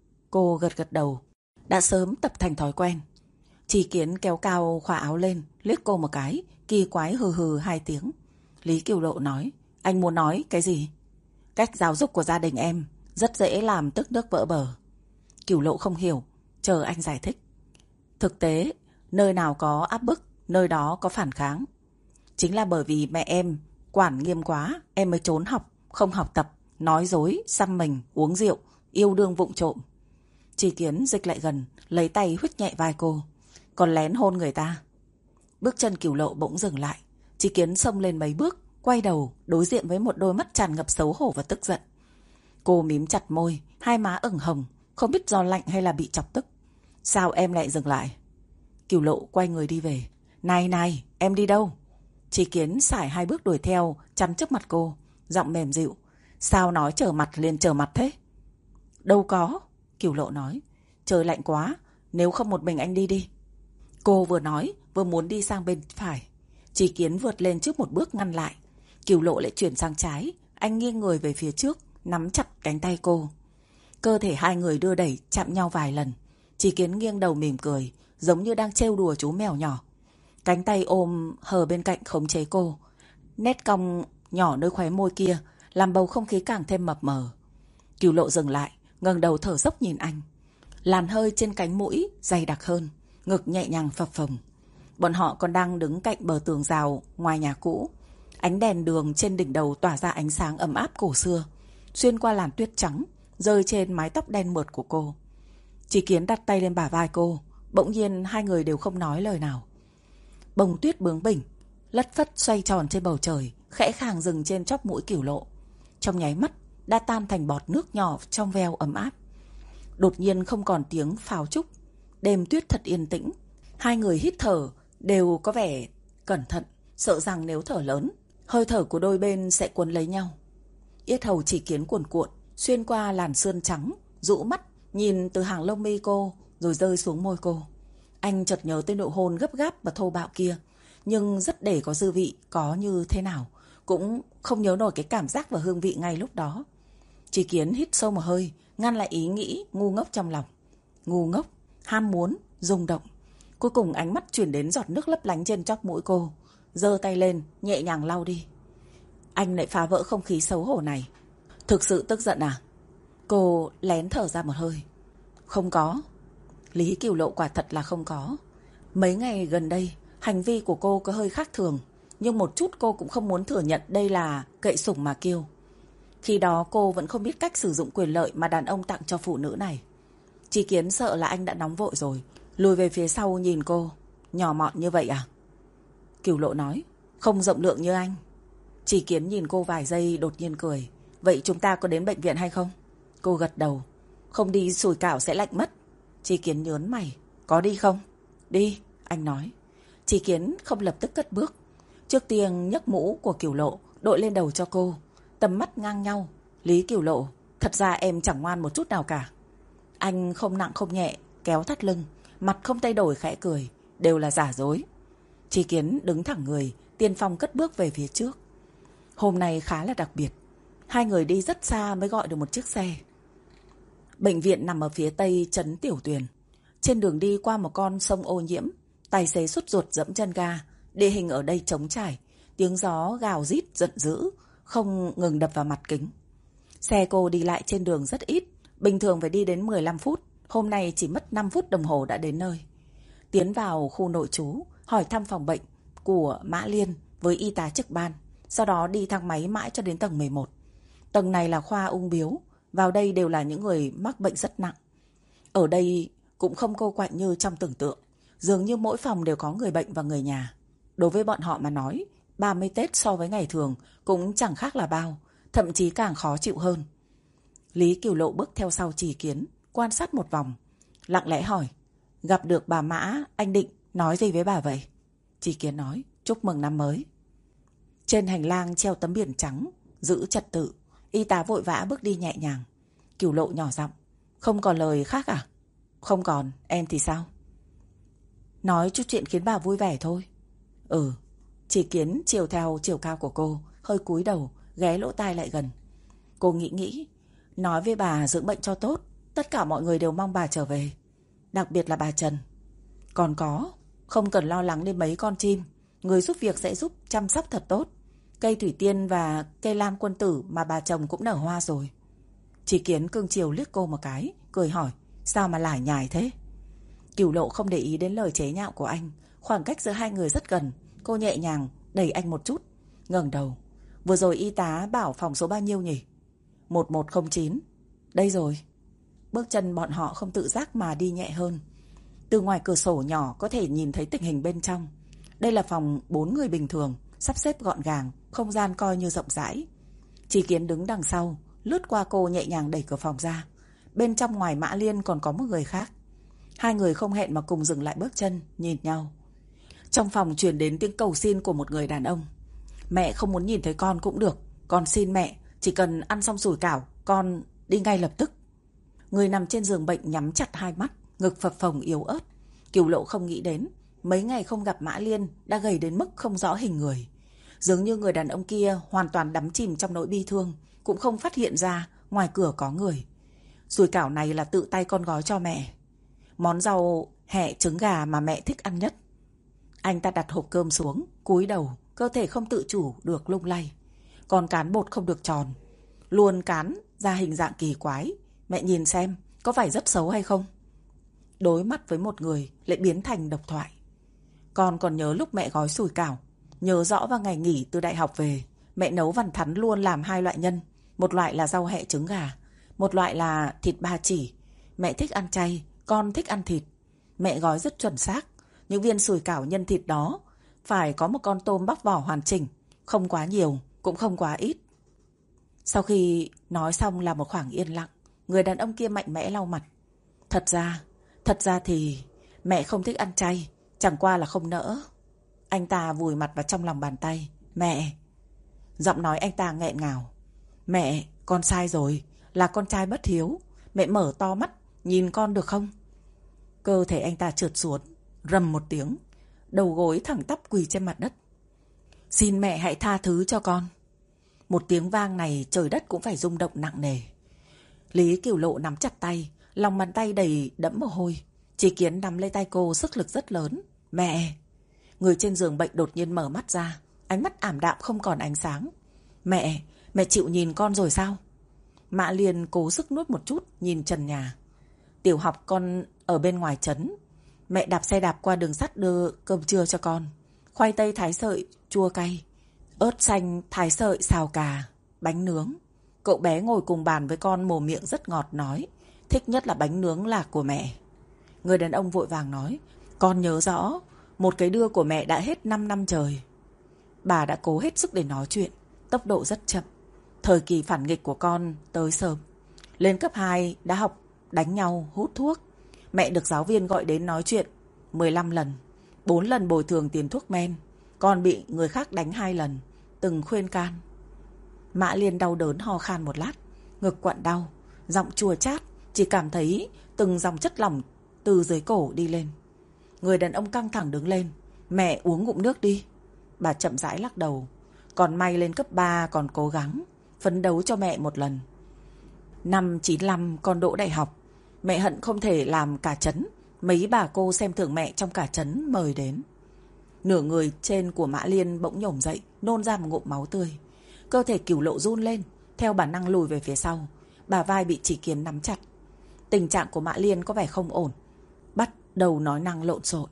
S1: Cô gật gật đầu, đã sớm tập thành thói quen. Chỉ Kiến kéo cao khóa áo lên, liếc cô một cái, kỳ quái hừ hừ hai tiếng. Lý Cửu Lộ nói, anh muốn nói cái gì? Cách giáo dục của gia đình em rất dễ làm tức nước vỡ bờ. Cửu Lộ không hiểu, chờ anh giải thích. Thực tế, nơi nào có áp bức, nơi đó có phản kháng. Chính là bởi vì mẹ em quản nghiêm quá, em mới trốn học, không học tập, nói dối, xăm mình, uống rượu, yêu đương vụng trộm. Chỉ Kiến dịch lại gần, lấy tay huých nhẹ vai cô, còn lén hôn người ta. Bước chân Cửu Lộ bỗng dừng lại. Chỉ Kiến xông lên mấy bước, quay đầu đối diện với một đôi mắt tràn ngập xấu hổ và tức giận. Cô mím chặt môi, hai má ửng hồng, không biết do lạnh hay là bị chọc tức. Sao em lại dừng lại? Cửu Lộ quay người đi về. Này này, em đi đâu? Chỉ Kiến sải hai bước đuổi theo, chắn trước mặt cô, giọng mềm dịu. Sao nói trở mặt liền trở mặt thế? Đâu có, Cửu Lộ nói. Trời lạnh quá, nếu không một mình anh đi đi. Cô vừa nói, vừa muốn đi sang bên phải. Chỉ Kiến vượt lên trước một bước ngăn lại. Cửu Lộ lại chuyển sang trái. Anh nghiêng người về phía trước, nắm chặt cánh tay cô. Cơ thể hai người đưa đẩy chạm nhau vài lần. Chỉ Kiến nghiêng đầu mỉm cười, giống như đang trêu đùa chú mèo nhỏ. Cánh tay ôm hờ bên cạnh khống chế cô. Nét cong nhỏ nơi khóe môi kia làm bầu không khí càng thêm mập mờ. Cửu Lộ dừng lại, ngẩng đầu thở dốc nhìn anh. Làn hơi trên cánh mũi dày đặc hơn, ngực nhẹ nhàng phập phồng. Bọn họ còn đang đứng cạnh bờ tường rào ngoài nhà cũ. Ánh đèn đường trên đỉnh đầu tỏa ra ánh sáng ấm áp cổ xưa, xuyên qua làn tuyết trắng, rơi trên mái tóc đen mượt của cô. Chỉ Kiến đặt tay lên bả vai cô. Bỗng nhiên hai người đều không nói lời nào. Bông tuyết bướng bỉnh, lất phất xoay tròn trên bầu trời, khẽ khàng dừng trên chóp mũi Cửu Lộ. Trong nháy mắt đã tan thành bọt nước nhỏ trong veo ấm áp. Đột nhiên không còn tiếng pháo trúc. Đêm tuyết thật yên tĩnh. Hai người hít thở đều có vẻ cẩn thận, sợ rằng nếu thở lớn, hơi thở của đôi bên sẽ cuốn lấy nhau. Yết hầu Chỉ Kiến cuồn cuộn, xuyên qua làn sườn trắng, rũ mắt, nhìn từ hàng lông mi cô, rồi rơi xuống môi cô. Anh chợt nhớ tới nụ hôn gấp gáp và thô bạo kia, nhưng rất để có dư vị, có như thế nào, cũng không nhớ nổi cái cảm giác và hương vị ngay lúc đó. Chỉ Kiến hít sâu một hơi, ngăn lại ý nghĩ ngu ngốc trong lòng. Ngu ngốc, ham muốn, rung động. Cuối cùng ánh mắt chuyển đến giọt nước lấp lánh trên chóp mũi cô, giơ tay lên, nhẹ nhàng lau đi. Anh lại phá vỡ không khí xấu hổ này. Thực sự tức giận à? Cô lén thở ra một hơi. Không có. Lý Cửu Lộ quả thật là không có. Mấy ngày gần đây, hành vi của cô có hơi khác thường, nhưng một chút cô cũng không muốn thừa nhận đây là cậy sủng mà kiêu. Khi đó cô vẫn không biết cách sử dụng quyền lợi mà đàn ông tặng cho phụ nữ này. Chỉ Kiến sợ là anh đã nóng vội rồi, lùi về phía sau nhìn cô. Nhỏ mọn như vậy à? Cửu Lộ nói, không rộng lượng như anh. Chỉ Kiến nhìn cô vài giây đột nhiên cười. Vậy chúng ta có đến bệnh viện hay không? Cô gật đầu. Không đi sủi cảo sẽ lạnh mất. Chỉ Kiến nhớn mày. Có đi không? Đi, anh nói. Chỉ Kiến không lập tức cất bước. Trước tiên nhấc mũ của Cửu Lộ đội lên đầu cho cô. Tầm mắt ngang nhau. Lý Cửu Lộ, thật ra em chẳng ngoan một chút nào cả. Anh không nặng không nhẹ, kéo thắt lưng, mặt không thay đổi khẽ cười. Đều là giả dối. Chỉ Kiến đứng thẳng người, tiên phong cất bước về phía trước. Hôm nay khá là đặc biệt. Hai người đi rất xa mới gọi được một chiếc xe. Bệnh viện nằm ở phía tây trấn Tiểu Tuyền. Trên đường đi qua một con sông ô nhiễm, tài xế sút ruột dẫm chân ga. Địa hình ở đây trống trải, tiếng gió gào rít giận dữ, không ngừng đập vào mặt kính. Xe cô đi lại trên đường rất ít, bình thường phải đi đến mười lăm phút, hôm nay chỉ mất năm phút đồng hồ đã đến nơi. Tiến vào khu nội trú, hỏi thăm phòng bệnh của Mã Liên với y tá trực ban, sau đó đi thang máy mãi cho đến tầng mười một. Tầng này là khoa ung biếu, vào đây đều là những người mắc bệnh rất nặng. Ở đây cũng không cô quạnh như trong tưởng tượng, dường như mỗi phòng đều có người bệnh và người nhà. Đối với bọn họ mà nói, ba mươi Tết so với ngày thường cũng chẳng khác là bao, thậm chí càng khó chịu hơn. Lý Cửu Lộ bước theo sau Chỉ Kiến, quan sát một vòng, lặng lẽ hỏi, gặp được bà Mã, anh định nói gì với bà vậy? Chỉ Kiến nói, chúc mừng năm mới. Trên hành lang treo tấm biển trắng, giữ trật tự, y tá vội vã bước đi nhẹ nhàng. Cửu Lộ nhỏ giọng, không còn lời khác à? Không còn, em thì sao? Nói chút chuyện khiến bà vui vẻ thôi. Ừ. Chỉ Kiến chiều theo chiều cao của cô, hơi cúi đầu, ghé lỗ tai lại gần. Cô nghĩ nghĩ, nói với bà dưỡng bệnh cho tốt, tất cả mọi người đều mong bà trở về, đặc biệt là bà Trần. Còn có, không cần lo lắng đến mấy con chim, người giúp việc sẽ giúp chăm sóc thật tốt. Cây thủy tiên và cây lan quân tử mà bà trồng cũng nở hoa rồi. Chỉ Kiến cưng chiều liếc cô một cái, cười hỏi, sao mà lải nhải thế? Cửu Lộ không để ý đến lời chế nhạo của anh, khoảng cách giữa hai người rất gần. Cô nhẹ nhàng đẩy anh một chút, ngẩng đầu. Vừa rồi y tá bảo phòng số bao nhiêu nhỉ? một một không chín. Đây rồi. Bước chân bọn họ không tự giác mà đi nhẹ hơn. Từ ngoài cửa sổ nhỏ có thể nhìn thấy tình hình bên trong. Đây là phòng bốn người bình thường, sắp xếp gọn gàng, không gian coi như rộng rãi. Chỉ Kiến đứng đằng sau, lướt qua cô nhẹ nhàng đẩy cửa phòng ra. Bên trong ngoài Mã Liên còn có một người khác. Hai người không hẹn mà cùng dừng lại bước chân, nhìn nhau. Trong phòng truyền đến tiếng cầu xin của một người đàn ông. Mẹ không muốn nhìn thấy con cũng được, con xin mẹ, chỉ cần ăn xong sủi cảo, con đi ngay lập tức. Người nằm trên giường bệnh nhắm chặt hai mắt, ngực phập phồng yếu ớt. Cửu Lộ không nghĩ đến, mấy ngày không gặp Mã Liên đã gầy đến mức không rõ hình người. Dường như người đàn ông kia hoàn toàn đắm chìm trong nỗi bi thương, cũng không phát hiện ra ngoài cửa có người. Sủi cảo này là tự tay con gói cho mẹ. Món rau hẹ trứng gà mà mẹ thích ăn nhất. Anh ta đặt hộp cơm xuống, cúi đầu, cơ thể không tự chủ được lung lay. Còn cán bột không được tròn, luôn cán ra hình dạng kỳ quái. Mẹ nhìn xem, có phải rất xấu hay không? Đối mặt với một người lại biến thành độc thoại. Con còn nhớ lúc mẹ gói sủi cảo, nhớ rõ vào ngày nghỉ từ đại học về, mẹ nấu vằn thắn luôn làm hai loại nhân. Một loại là rau hẹ trứng gà, một loại là thịt ba chỉ. Mẹ thích ăn chay, con thích ăn thịt. Mẹ gói rất chuẩn xác. Những viên sủi cảo nhân thịt đó phải có một con tôm bóc vỏ hoàn chỉnh, không quá nhiều, cũng không quá ít. Sau khi nói xong là một khoảng yên lặng. Người đàn ông kia mạnh mẽ lau mặt. Thật ra, thật ra thì mẹ không thích ăn chay, chẳng qua là không nỡ. Anh ta vùi mặt vào trong lòng bàn tay. Mẹ! Giọng nói anh ta nghẹn ngào. Mẹ, con sai rồi, là con trai bất hiếu. Mẹ mở to mắt, nhìn con được không? Cơ thể anh ta trượt xuống, rầm một tiếng, đầu gối thẳng tắp quỳ trên mặt đất. Xin mẹ hãy tha thứ cho con. Một tiếng vang này trời đất cũng phải rung động nặng nề. Lý Cửu Lộ nắm chặt tay, lòng bàn tay đầy đẫm mồ hôi. Chí Kiến nắm lấy tay cô, sức lực rất lớn. Mẹ! Người trên giường bệnh đột nhiên mở mắt ra, ánh mắt ảm đạm không còn ánh sáng. Mẹ! Mẹ chịu nhìn con rồi sao? Mã Liên cố sức nuốt một chút, nhìn trần nhà. Tiểu học con ở bên ngoài trấn. Mẹ đạp xe đạp qua đường sắt đưa cơm trưa cho con. Khoai tây thái sợi, chua cay. Ớt xanh thái sợi xào cà, bánh nướng. Cậu bé ngồi cùng bàn với con, mồm miệng rất ngọt, nói thích nhất là bánh nướng lạc của mẹ. Người đàn ông vội vàng nói, con nhớ rõ, một cái đưa của mẹ đã hết năm năm trời. Bà đã cố hết sức để nói chuyện, tốc độ rất chậm. Thời kỳ phản nghịch của con tới sớm. Lên cấp hai đã học đánh nhau, hút thuốc. Mẹ được giáo viên gọi đến nói chuyện mười lăm lần, bốn lần bồi thường tiền thuốc men. Con bị người khác đánh hai lần, từng khuyên can. Mã Liên đau đớn ho khan một lát, ngực quặn đau, giọng chua chát, chỉ cảm thấy từng dòng chất lỏng từ dưới cổ đi lên. Người đàn ông căng thẳng đứng lên. Mẹ uống ngụm nước đi. Bà chậm rãi lắc đầu. Còn may lên cấp ba còn cố gắng phấn đấu cho mẹ một lần. Năm chín lăm con đỗ đại học. Mẹ hận không thể làm cả trấn. Mấy bà cô xem thường mẹ trong cả trấn mời đến. Nửa người trên của Mã Liên bỗng nhổm dậy, nôn ra một ngụm máu tươi. Cơ thể Cửu Lộ run lên, theo bản năng lùi về phía sau. Bả vai bị Chỉ Kiến nắm chặt. Tình trạng của Mã Liên có vẻ không ổn, bắt đầu nói năng lộn xộn.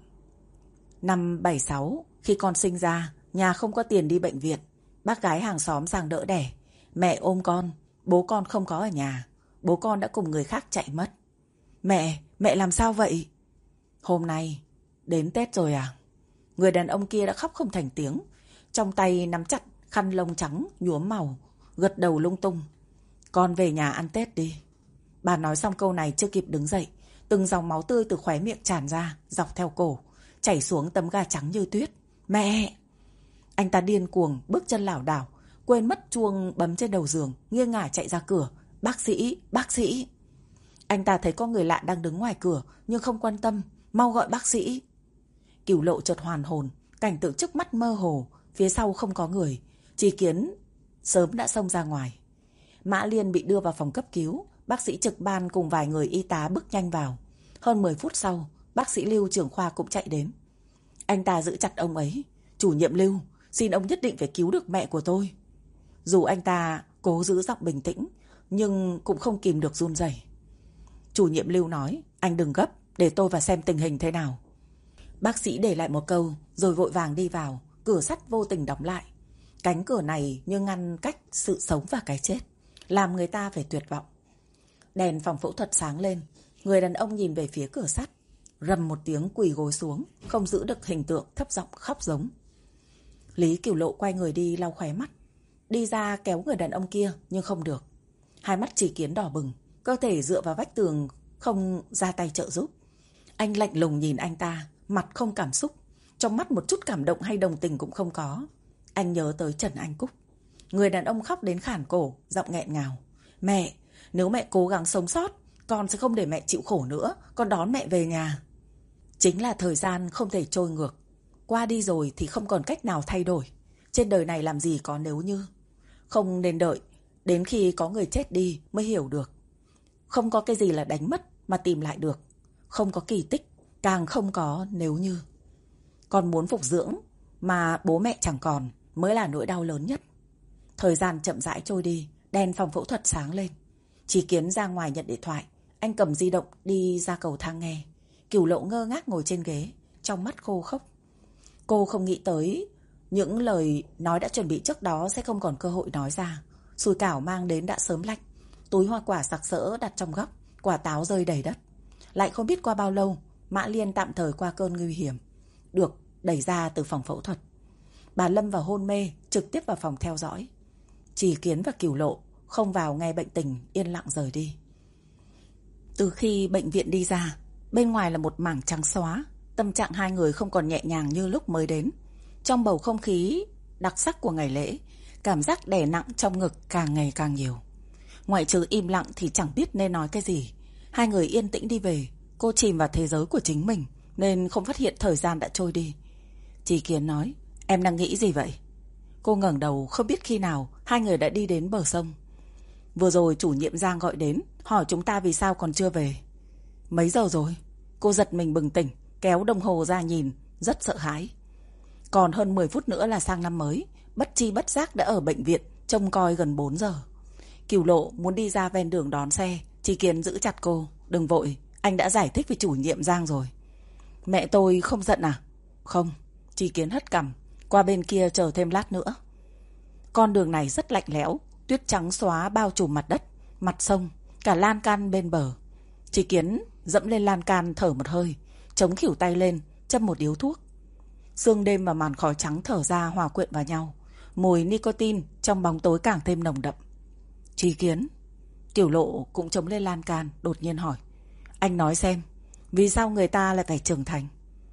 S1: Năm bảy sáu, khi con sinh ra, nhà không có tiền đi bệnh viện. Bác gái hàng xóm sang đỡ đẻ. Mẹ ôm con, bố con không có ở nhà. Bố con đã cùng người khác chạy mất. Mẹ, mẹ làm sao vậy? Hôm nay, đến Tết rồi à? Người đàn ông kia đã khóc không thành tiếng. Trong tay nắm chặt khăn lông trắng nhuốm màu, gật đầu lung tung. Con về nhà ăn Tết đi. Bà nói xong câu này chưa kịp đứng dậy, từng dòng máu tươi từ khóe miệng tràn ra, dọc theo cổ, chảy xuống tấm da trắng như tuyết. Mẹ! Anh ta điên cuồng, bước chân lảo đảo, quên mất chuông bấm trên đầu giường, nghiêng ngả chạy ra cửa. Bác sĩ! Bác sĩ! Anh ta thấy có người lạ đang đứng ngoài cửa, nhưng không quan tâm. Mau gọi bác sĩ! Cửu Lộ chợt hoàn hồn, cảnh tượng trước mắt mơ hồ, phía sau không có người. Chỉ Kiến sớm đã xông ra ngoài. Mã Liên bị đưa vào phòng cấp cứu. Bác sĩ trực ban cùng vài người y tá bước nhanh vào. Hơn mười phút sau, bác sĩ Lưu trưởng khoa cũng chạy đến. Anh ta giữ chặt ông ấy. Chủ nhiệm Lưu, xin ông nhất định phải cứu được mẹ của tôi. Dù anh ta cố giữ giọng bình tĩnh, nhưng cũng không kìm được run rẩy. Chủ nhiệm Lưu nói, anh đừng gấp, để tôi vào xem tình hình thế nào. Bác sĩ để lại một câu, rồi vội vàng đi vào. Cửa sắt vô tình đóng lại. Cánh cửa này như ngăn cách sự sống và cái chết, làm người ta phải tuyệt vọng. Đèn phòng phẫu thuật sáng lên. Người đàn ông nhìn về phía cửa sắt, rầm một tiếng quỳ gối xuống, không giữ được hình tượng, thấp giọng khóc giống. Lý Cửu Lộ quay người đi, lau khóe mắt, đi ra kéo người đàn ông kia, nhưng không được. Hai mắt Chỉ Kiến đỏ bừng, cơ thể dựa vào vách tường, không ra tay trợ giúp. Anh lạnh lùng nhìn anh ta, mặt không cảm xúc, trong mắt một chút cảm động hay đồng tình cũng không có. Anh nhớ tới Trần Anh Cúc. Người đàn ông khóc đến khản cổ, giọng nghẹn ngào. Mẹ, nếu mẹ cố gắng sống sót, con sẽ không để mẹ chịu khổ nữa, con đón mẹ về nhà. Chính là thời gian không thể trôi ngược. Qua đi rồi thì không còn cách nào thay đổi. Trên đời này làm gì có nếu như. Không nên đợi đến khi có người chết đi mới hiểu được. Không có cái gì là đánh mất mà tìm lại được. Không có kỳ tích, càng không có nếu như. Con muốn phục dưỡng mà bố mẹ chẳng còn mới là nỗi đau lớn nhất. Thời gian chậm rãi trôi đi, đèn phòng phẫu thuật sáng lên. Chỉ Kiến ra ngoài nhận điện thoại. Anh cầm di động đi ra cầu thang nghe. Cửu Lộ ngơ ngác ngồi trên ghế, trong mắt khô khốc. Cô không nghĩ tới những lời nói đã chuẩn bị trước đó sẽ không còn cơ hội nói ra. Sủi cảo mang đến đã sớm lạnh. Túi hoa quả sặc sỡ đặt trong góc, quả táo rơi đầy đất. Lại không biết qua bao lâu, Mã Liên tạm thời qua cơn nguy hiểm, được đẩy ra từ phòng phẫu thuật. Bà lâm vào hôn mê, trực tiếp vào phòng theo dõi. Chỉ Kiến và Cửu Lộ không vào nghe bệnh tình, yên lặng rời đi. Từ khi bệnh viện đi ra, bên ngoài là một mảng trắng xóa. Tâm trạng hai người không còn nhẹ nhàng như lúc mới đến. Trong bầu không khí đặc sắc của ngày lễ, cảm giác đè nặng trong ngực càng ngày càng nhiều. Ngoại trừ im lặng thì chẳng biết nên nói cái gì. Hai người yên tĩnh đi về. Cô chìm vào thế giới của chính mình nên không phát hiện thời gian đã trôi đi. Chí Kiến nói, em đang nghĩ gì vậy? Cô ngẩng đầu, không biết khi nào hai người đã đi đến bờ sông. Vừa rồi chủ nhiệm Giang gọi đến, hỏi chúng ta vì sao còn chưa về. Mấy giờ rồi? Cô giật mình bừng tỉnh, kéo đồng hồ ra nhìn, rất sợ hãi. Còn hơn mười phút nữa là sang năm mới. Bất chi bất giác đã ở bệnh viện trông coi gần bốn giờ. Cửu Lộ muốn đi ra ven đường đón xe. Chí Kiến giữ chặt cô, đừng vội, anh đã giải thích với chủ nhiệm Giang rồi. Mẹ tôi không giận à? Không. Chí Kiến hất cằm, qua bên kia chờ thêm lát nữa. Con đường này rất lạnh lẽo, tuyết trắng xóa bao trùm mặt đất, mặt sông, cả lan can bên bờ. Chí Kiến dẫm lên lan can thở một hơi, chống khuỷu tay lên, châm một điếu thuốc. Sương đêm và màn khói trắng thở ra hòa quyện vào nhau, mùi nicotine trong bóng tối càng thêm nồng đậm. Chí Kiến. Cửu Lộ cũng chống lên lan can, đột nhiên hỏi, anh nói xem, vì sao người ta lại phải trưởng thành?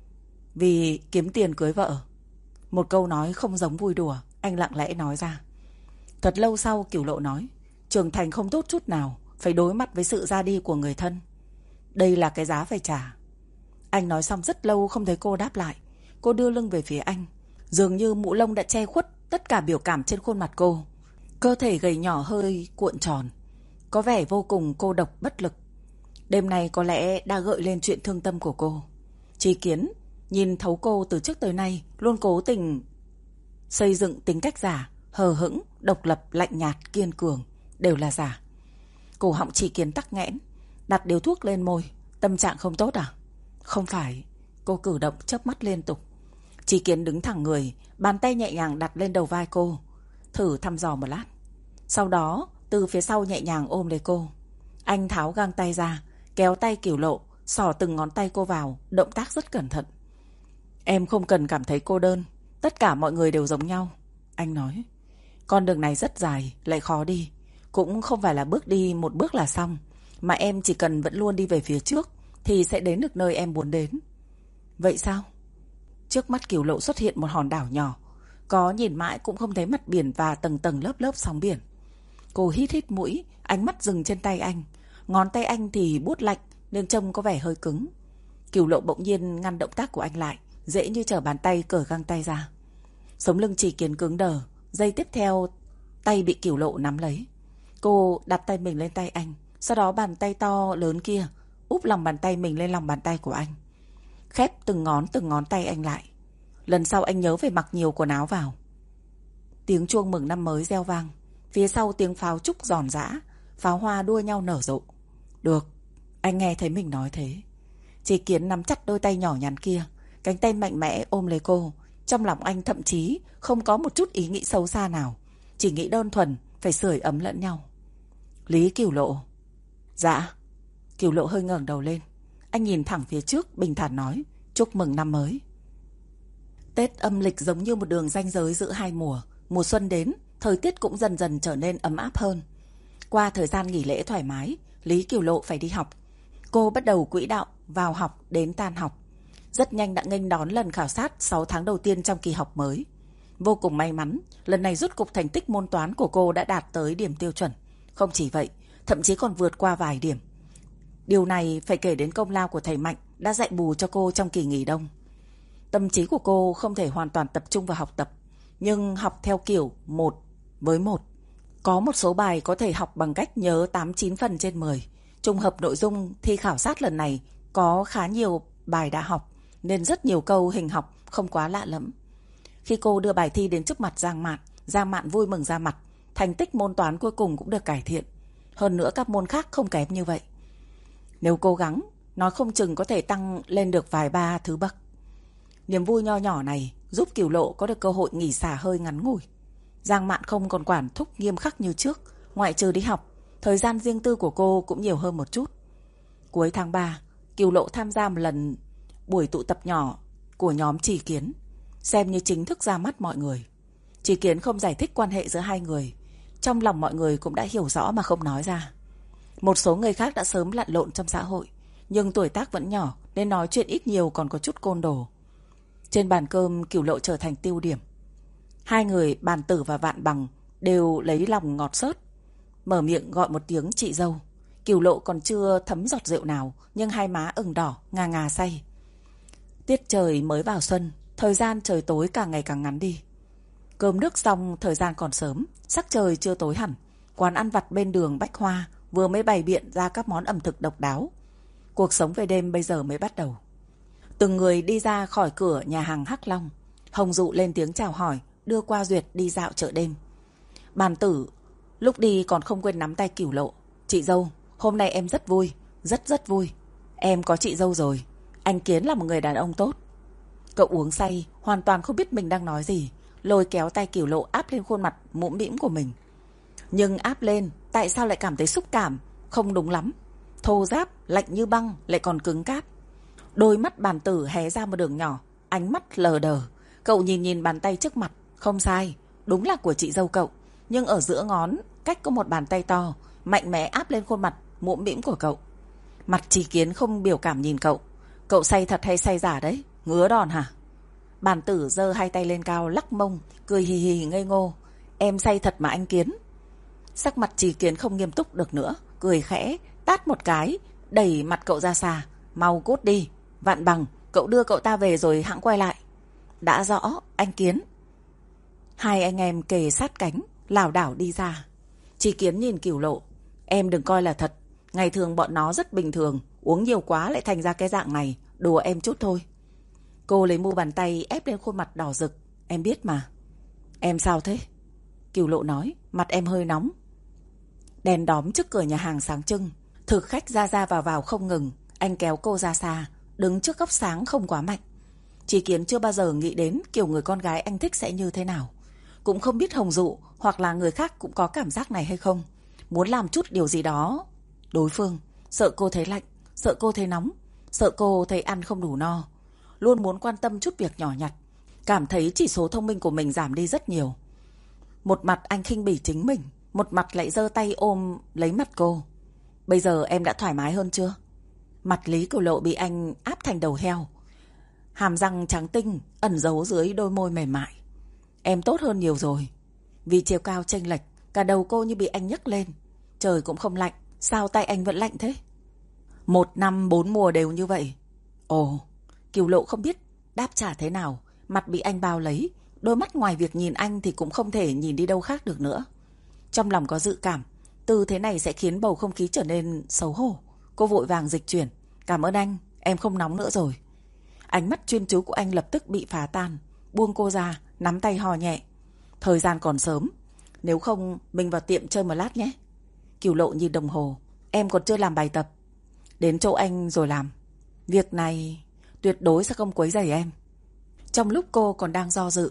S1: Vì kiếm tiền cưới vợ. Một câu nói không giống vui đùa, anh lặng lẽ nói ra. Thật lâu sau Cửu Lộ nói, trưởng thành không tốt chút nào, phải đối mặt với sự ra đi của người thân. Đây là cái giá phải trả. Anh nói xong rất lâu không thấy cô đáp lại. Cô đưa lưng về phía anh, dường như mũ lông đã che khuất tất cả biểu cảm trên khuôn mặt cô. Cơ thể gầy nhỏ hơi cuộn tròn, có vẻ vô cùng cô độc bất lực. Đêm nay có lẽ đã gợi lên chuyện thương tâm của cô. Chí Kiến nhìn thấu cô từ trước tới nay, luôn cố tình xây dựng tính cách giả, hờ hững, độc lập, lạnh nhạt, kiên cường, đều là giả. Cổ họng Chí Kiến tắc nghẽn, đặt điếu thuốc lên môi. Tâm trạng không tốt à? Không phải. Cô cử động chớp mắt liên tục. Chí Kiến đứng thẳng người, bàn tay nhẹ nhàng đặt lên đầu vai cô, thử thăm dò một lát. Sau đó từ phía sau nhẹ nhàng ôm lấy cô. Anh tháo găng tay ra, kéo tay Cửu Lộ, xỏ từng ngón tay cô vào, động tác rất cẩn thận. Em không cần cảm thấy cô đơn, tất cả mọi người đều giống nhau. Anh nói, con đường này rất dài, lại khó đi. Cũng không phải là bước đi một bước là xong, mà em chỉ cần vẫn luôn đi về phía trước thì sẽ đến được nơi em muốn đến. Vậy sao? Trước mắt Cửu Lộ xuất hiện một hòn đảo nhỏ, có nhìn mãi cũng không thấy mặt biển và tầng tầng lớp lớp sóng biển. Cô hít hít mũi, ánh mắt dừng trên tay anh. Ngón tay anh thì buốt lạnh nên trông có vẻ hơi cứng. Cửu Lộ bỗng nhiên ngăn động tác của anh lại, dễ như trở bàn tay cởi găng tay ra. Sống lưng Chí Kiến cứng đờ. Giây tiếp theo tay bị Cửu Lộ nắm lấy. Cô đặt tay mình lên tay anh, sau đó bàn tay to lớn kia úp lòng bàn tay mình lên lòng bàn tay của anh, khép từng ngón từng ngón tay anh lại. Lần sau anh nhớ phải mặc nhiều quần áo vào. Tiếng chuông mừng năm mới reo vang, phía sau tiếng pháo trúc giòn giã, pháo hoa đua nhau nở rộ. Được, anh nghe thấy mình nói thế. Chí Kiến nắm chặt đôi tay nhỏ nhắn kia, cánh tay mạnh mẽ ôm lấy cô. Trong lòng anh thậm chí không có một chút ý nghĩ xấu xa nào, chỉ nghĩ đơn thuần phải sưởi ấm lẫn nhau. Lý Cửu Lộ. Dạ. Cửu Lộ hơi ngẩng đầu lên. Anh nhìn thẳng phía trước, bình thản nói, chúc mừng năm mới. Tết âm lịch giống như một đường ranh giới giữa hai mùa. Mùa xuân đến, thời tiết cũng dần dần trở nên ấm áp hơn. Qua thời gian nghỉ lễ thoải mái, Lý Cửu Lộ phải đi học. Cô bắt đầu quỹ đạo vào học đến tan học. Rất nhanh đã nghênh đón lần khảo sát sáu tháng đầu tiên trong kỳ học mới. Vô cùng may mắn, lần này rốt cục thành tích môn toán của cô đã đạt tới điểm tiêu chuẩn. Không chỉ vậy, thậm chí còn vượt qua vài điểm. Điều này phải kể đến công lao của thầy Mạnh đã dạy bù cho cô trong kỳ nghỉ đông. Tâm trí của cô không thể hoàn toàn tập trung vào học tập, nhưng học theo kiểu một với một. Có một số bài có thể học bằng cách nhớ tám chín phần trên mười. Trùng hợp nội dung thi khảo sát lần này có khá nhiều bài đã học, nên rất nhiều câu hình học không quá lạ lẫm. Khi cô đưa bài thi đến trước mặt Giang Mạn, Giang Mạn vui mừng ra mặt. Thành tích môn toán cuối cùng cũng được cải thiện. Hơn nữa các môn khác không kém như vậy. Nếu cố gắng, nói không chừng có thể tăng lên được vài ba thứ bậc. Niềm vui nho nhỏ này giúp Cửu Lộ có được cơ hội nghỉ xả hơi ngắn ngủi. Giang Mạn không còn quản thúc nghiêm khắc như trước. Ngoại trừ đi học, thời gian riêng tư của cô cũng nhiều hơn một chút. Cuối tháng ba, Cửu Lộ tham gia một lần buổi tụ tập nhỏ của nhóm Chí Kiến, xem như chính thức ra mắt mọi người. Chí Kiến không giải thích quan hệ giữa hai người, trong lòng mọi người cũng đã hiểu rõ mà không nói ra. Một số người khác đã sớm lặn lộn trong xã hội, nhưng tuổi tác vẫn nhỏ nên nói chuyện ít nhiều còn có chút côn đồ. Trên bàn cơm, Cửu Lộ trở thành tiêu điểm. Hai người Bàn Tử và Vạn Bằng đều lấy lòng ngọt xớt, mở miệng gọi một tiếng chị dâu. Cửu Lộ còn chưa thấm giọt rượu nào, nhưng hai má ửng đỏ, ngà ngà say. Tiết trời mới vào xuân, thời gian trời tối càng ngày càng ngắn đi. Cơm nước xong, thời gian còn sớm, sắc trời chưa tối hẳn. Quán ăn vặt bên đường Bách Hoa vừa mới bày biện ra các món ẩm thực độc đáo. Cuộc sống về đêm bây giờ mới bắt đầu. Từng người đi ra khỏi cửa nhà hàng Hắc Long. Hồng Dụ lên tiếng chào hỏi, đưa qua Duyệt đi dạo chợ đêm. Bàn Tử lúc đi còn không quên nắm tay Cửu Lộ. Chị dâu, hôm nay em rất vui, rất rất vui. Em có chị dâu rồi. Anh Kiến là một người đàn ông tốt. Cậu uống say, hoàn toàn không biết mình đang nói gì, lôi kéo tay Cửu Lộ áp lên khuôn mặt mũm mĩm của mình. Nhưng áp lên, tại sao lại cảm thấy xúc cảm không đúng lắm. Thô ráp, lạnh như băng, lại còn cứng cáp. Đôi mắt Bàn Tử hé ra một đường nhỏ, ánh mắt lờ đờ. Cậu nhìn nhìn bàn tay trước mặt. Không sai, đúng là của chị dâu cậu. Nhưng ở giữa ngón, cách có một bàn tay to, mạnh mẽ áp lên khuôn mặt mũm mĩm của cậu. Mặt Trí Kiến không biểu cảm nhìn cậu. Cậu say thật hay say giả đấy? Ngứa đòn hả? Bàn Tử giơ hai tay lên cao lắc mông, cười hì hì ngây ngô. Em say thật mà anh Kiến. Sắc mặt Trí Kiến không nghiêm túc được nữa, cười khẽ, tát một cái, đẩy mặt cậu ra xa. Mau cút đi. Vạn Bằng, cậu đưa cậu ta về rồi hẵng quay lại. Đã rõ, anh Kiến. Hai anh em kề sát cánh, lảo đảo đi ra. Trí Kiến nhìn Cửu Lộ. Em đừng coi là thật. Ngày thường bọn nó rất bình thường, uống nhiều quá lại thành ra cái dạng này. Đùa em chút thôi. Cô lấy mu bàn tay ép lên khuôn mặt đỏ rực. Em biết mà. Em sao thế? Cửu Lộ nói, mặt em hơi nóng. Đèn đóm trước cửa nhà hàng sáng trưng. Thực khách ra ra vào vào không ngừng. Anh kéo cô ra xa, đứng trước góc sáng không quá mạnh. Trí Kiến chưa bao giờ nghĩ đến kiểu người con gái anh thích sẽ như thế nào. Cũng không biết Hồng Dụ hoặc là người khác cũng có cảm giác này hay không. Muốn làm chút điều gì đó. Đối phương sợ cô thấy lạnh, sợ cô thấy nóng, sợ cô thấy ăn không đủ no. Luôn muốn quan tâm chút việc nhỏ nhặt. Cảm thấy chỉ số thông minh của mình giảm đi rất nhiều. Một mặt anh khinh bỉ chính mình, một mặt lại giơ tay ôm lấy mặt cô. Bây giờ em đã thoải mái hơn chưa? Mặt Lý Cửu Lộ bị anh áp thành đầu heo. Hàm răng trắng tinh ẩn giấu dưới đôi môi mềm mại. Em tốt hơn nhiều rồi. Vì chiều cao chênh lệch, cả đầu cô như bị anh nhấc lên. Trời cũng không lạnh, sao tay anh vẫn lạnh thế? Một năm bốn mùa đều như vậy. Ồ, Cửu Lộ không biết đáp trả thế nào. Mặt bị anh bao lấy. Đôi mắt ngoài việc nhìn anh thì cũng không thể nhìn đi đâu khác được nữa. Trong lòng có dự cảm từ thế này sẽ khiến bầu không khí trở nên xấu hổ. Cô vội vàng dịch chuyển. Cảm ơn anh, em không nóng nữa rồi. Ánh mắt chuyên chú của anh lập tức bị phá tan. Buông cô ra, nắm tay hò nhẹ. Thời gian còn sớm, nếu không mình vào tiệm chơi một lát nhé. Cửu Lộ nhìn đồng hồ. Em còn chưa làm bài tập. Đến chỗ anh rồi làm. Việc này tuyệt đối sẽ không quấy rầy em. Trong lúc cô còn đang do dự,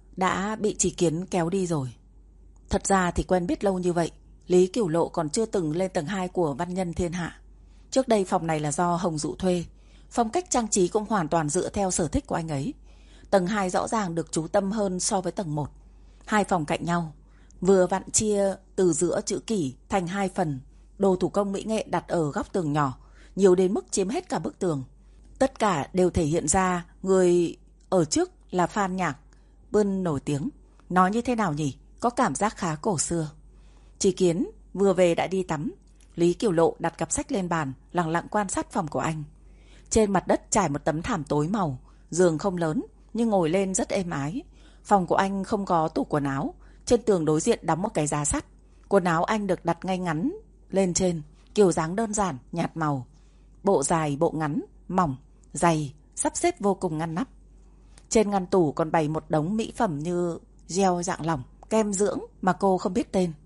S1: đã bị Trí Kiến kéo đi rồi. Thật ra thì quen biết lâu như vậy, Lý Cửu Lộ còn chưa từng lên tầng hai của Văn Nhân Thiên Hạ. Trước đây phòng này là do Hồng Dụ thuê. Phong cách trang trí cũng hoàn toàn dựa theo sở thích của anh ấy. Tầng hai rõ ràng được chú tâm hơn so với tầng một. Hai phòng cạnh nhau, vừa vặn chia từ giữa chữ kỷ thành hai phần. Đồ thủ công mỹ nghệ đặt ở góc tường nhỏ, nhiều đến mức chiếm hết cả bức tường. Tất cả đều thể hiện ra người ở trước là fan nhạc Bươn nổi tiếng. Nói như thế nào nhỉ? Có cảm giác khá cổ xưa. Trí Kiến vừa về đã đi tắm. Lý Cửu Lộ đặt cặp sách lên bàn, lặng lặng quan sát phòng của anh. Trên mặt đất trải một tấm thảm tối màu. Giường không lớn, nhưng ngồi lên rất êm ái. Phòng của anh không có tủ quần áo. Trên tường đối diện đóng một cái giá sắt. Quần áo anh được đặt ngay ngắn lên trên, kiểu dáng đơn giản, nhạt màu. Bộ dài, bộ ngắn, mỏng, dày, sắp xếp vô cùng ngăn nắp. Trên ngăn tủ còn bày một đống mỹ phẩm như gel dạng lỏng, kem dưỡng mà cô không biết tên.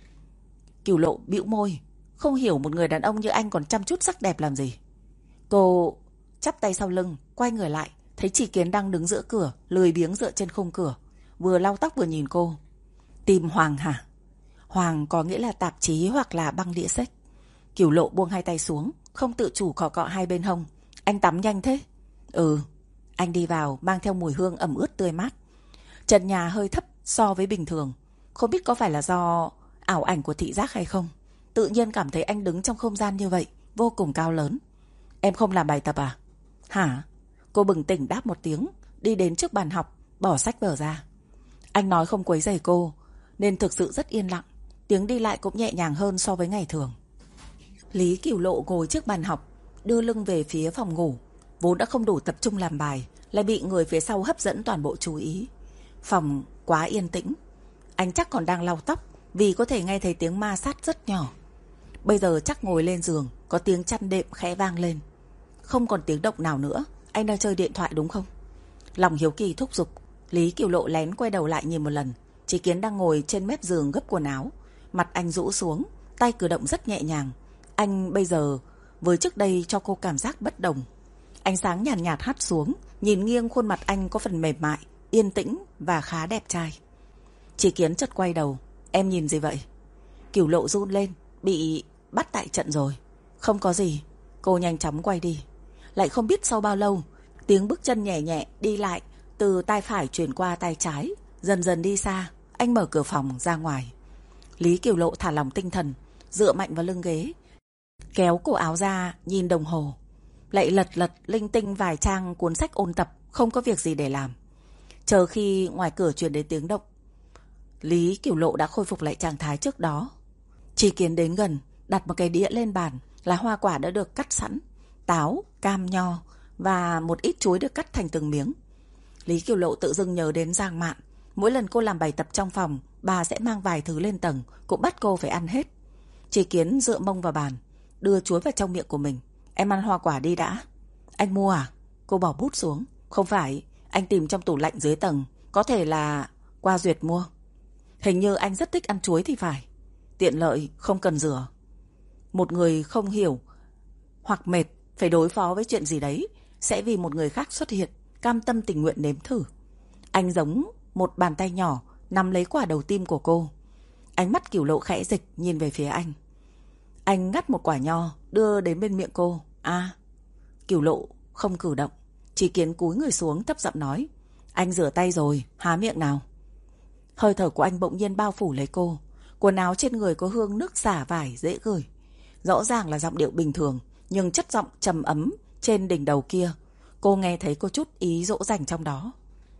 S1: Cửu Lộ bĩu môi, không hiểu một người đàn ông như anh còn chăm chút sắc đẹp làm gì. Cô chắp tay sau lưng, quay người lại, thấy Trí Kiến đang đứng giữa cửa, lười biếng dựa trên khung cửa, vừa lau tóc vừa nhìn cô. Tìm Hoàng hả? Hoàng có nghĩa là tạp chí hoặc là băng đĩa sách. Cửu Lộ buông hai tay xuống, không tự chủ cọ cọ hai bên hông. Anh tắm nhanh thế? Ừ. Anh đi vào mang theo mùi hương ẩm ướt tươi mát. Trần nhà hơi thấp so với bình thường. Không biết có phải là do ảo ảnh của thị giác hay không, tự nhiên cảm thấy anh đứng trong không gian như vậy vô cùng cao lớn. Em không làm bài tập à? Hả? Cô bừng tỉnh đáp một tiếng, đi đến trước bàn học, bỏ sách vở ra. Anh nói không quấy rầy cô, nên thực sự rất yên lặng. Tiếng đi lại cũng nhẹ nhàng hơn so với ngày thường. Lý Cửu Lộ ngồi trước bàn học, đưa lưng về phía phòng ngủ. Vốn đã không đủ tập trung làm bài, lại bị người phía sau hấp dẫn toàn bộ chú ý. Phòng quá yên tĩnh. Anh chắc còn đang lau tóc, vì có thể nghe thấy tiếng ma sát rất nhỏ. Bây giờ chắc ngồi lên giường, có tiếng chăn đệm khẽ vang lên. Không còn tiếng động nào nữa. Anh đang chơi điện thoại đúng không? Lòng hiếu kỳ thúc giục. Lý Cửu Lộ lén quay đầu lại nhìn một lần. Chí Kiến đang ngồi trên mép giường gấp quần áo. Mặt anh rũ xuống, tay cử động rất nhẹ nhàng. Anh bây giờ với trước đây cho cô cảm giác bất đồng. Ánh sáng nhàn nhạt, nhạt hắt xuống, nhìn nghiêng khuôn mặt anh có phần mềm mại, yên tĩnh và khá đẹp trai. Chí Kiến chợt quay đầu. Em nhìn gì vậy? Cửu Lộ run lên. Bị bắt tại trận rồi. Không có gì. Cô nhanh chóng quay đi. Lại không biết sau bao lâu, tiếng bước chân nhẹ nhẹ đi lại từ tay phải chuyển qua tay trái, dần dần đi xa. Anh mở cửa phòng ra ngoài. Lý Cửu Lộ thả lỏng tinh thần, dựa mạnh vào lưng ghế, kéo cổ áo ra nhìn đồng hồ, lại lật lật linh tinh vài trang cuốn sách ôn tập. Không có việc gì để làm. Chờ khi ngoài cửa truyền đến tiếng động, Lý Cửu Lộ đã khôi phục lại trạng thái trước đó. Chí Kiến đến gần, đặt một cái đĩa lên bàn, là hoa quả đã được cắt sẵn, táo, cam, nho và một ít chuối được cắt thành từng miếng. Lý Cửu Lộ tự dưng nhớ đến Giang Mạn. Mỗi lần cô làm bài tập trong phòng, bà sẽ mang vài thứ lên tầng, cũng bắt cô phải ăn hết. Chí Kiến dựa mông vào bàn, đưa chuối vào trong miệng của mình. Em ăn hoa quả đi đã. Anh mua à? Cô bỏ bút xuống. Không phải, anh tìm trong tủ lạnh dưới tầng, có thể là qua duyệt mua. Hình như anh rất thích ăn chuối thì phải. Tiện lợi, không cần rửa. Một người không hiểu hoặc mệt phải đối phó với chuyện gì đấy, sẽ vì một người khác xuất hiện, cam tâm tình nguyện nếm thử. Anh giống một bàn tay nhỏ nắm lấy quả đầu tim của cô. Ánh mắt Cửu Lộ khẽ dịch nhìn về phía anh. Anh ngắt một quả nho đưa đến bên miệng cô. À. Cửu Lộ không cử động. Chí Kiến cúi người xuống thấp giọng nói. Anh rửa tay rồi, há miệng nào. Hơi thở của anh bỗng nhiên bao phủ lấy cô. Quần áo trên người có hương nước xả vải dễ gửi. Rõ ràng là giọng điệu bình thường, nhưng chất giọng trầm ấm trên đỉnh đầu kia, cô nghe thấy có chút ý dỗ dành trong đó.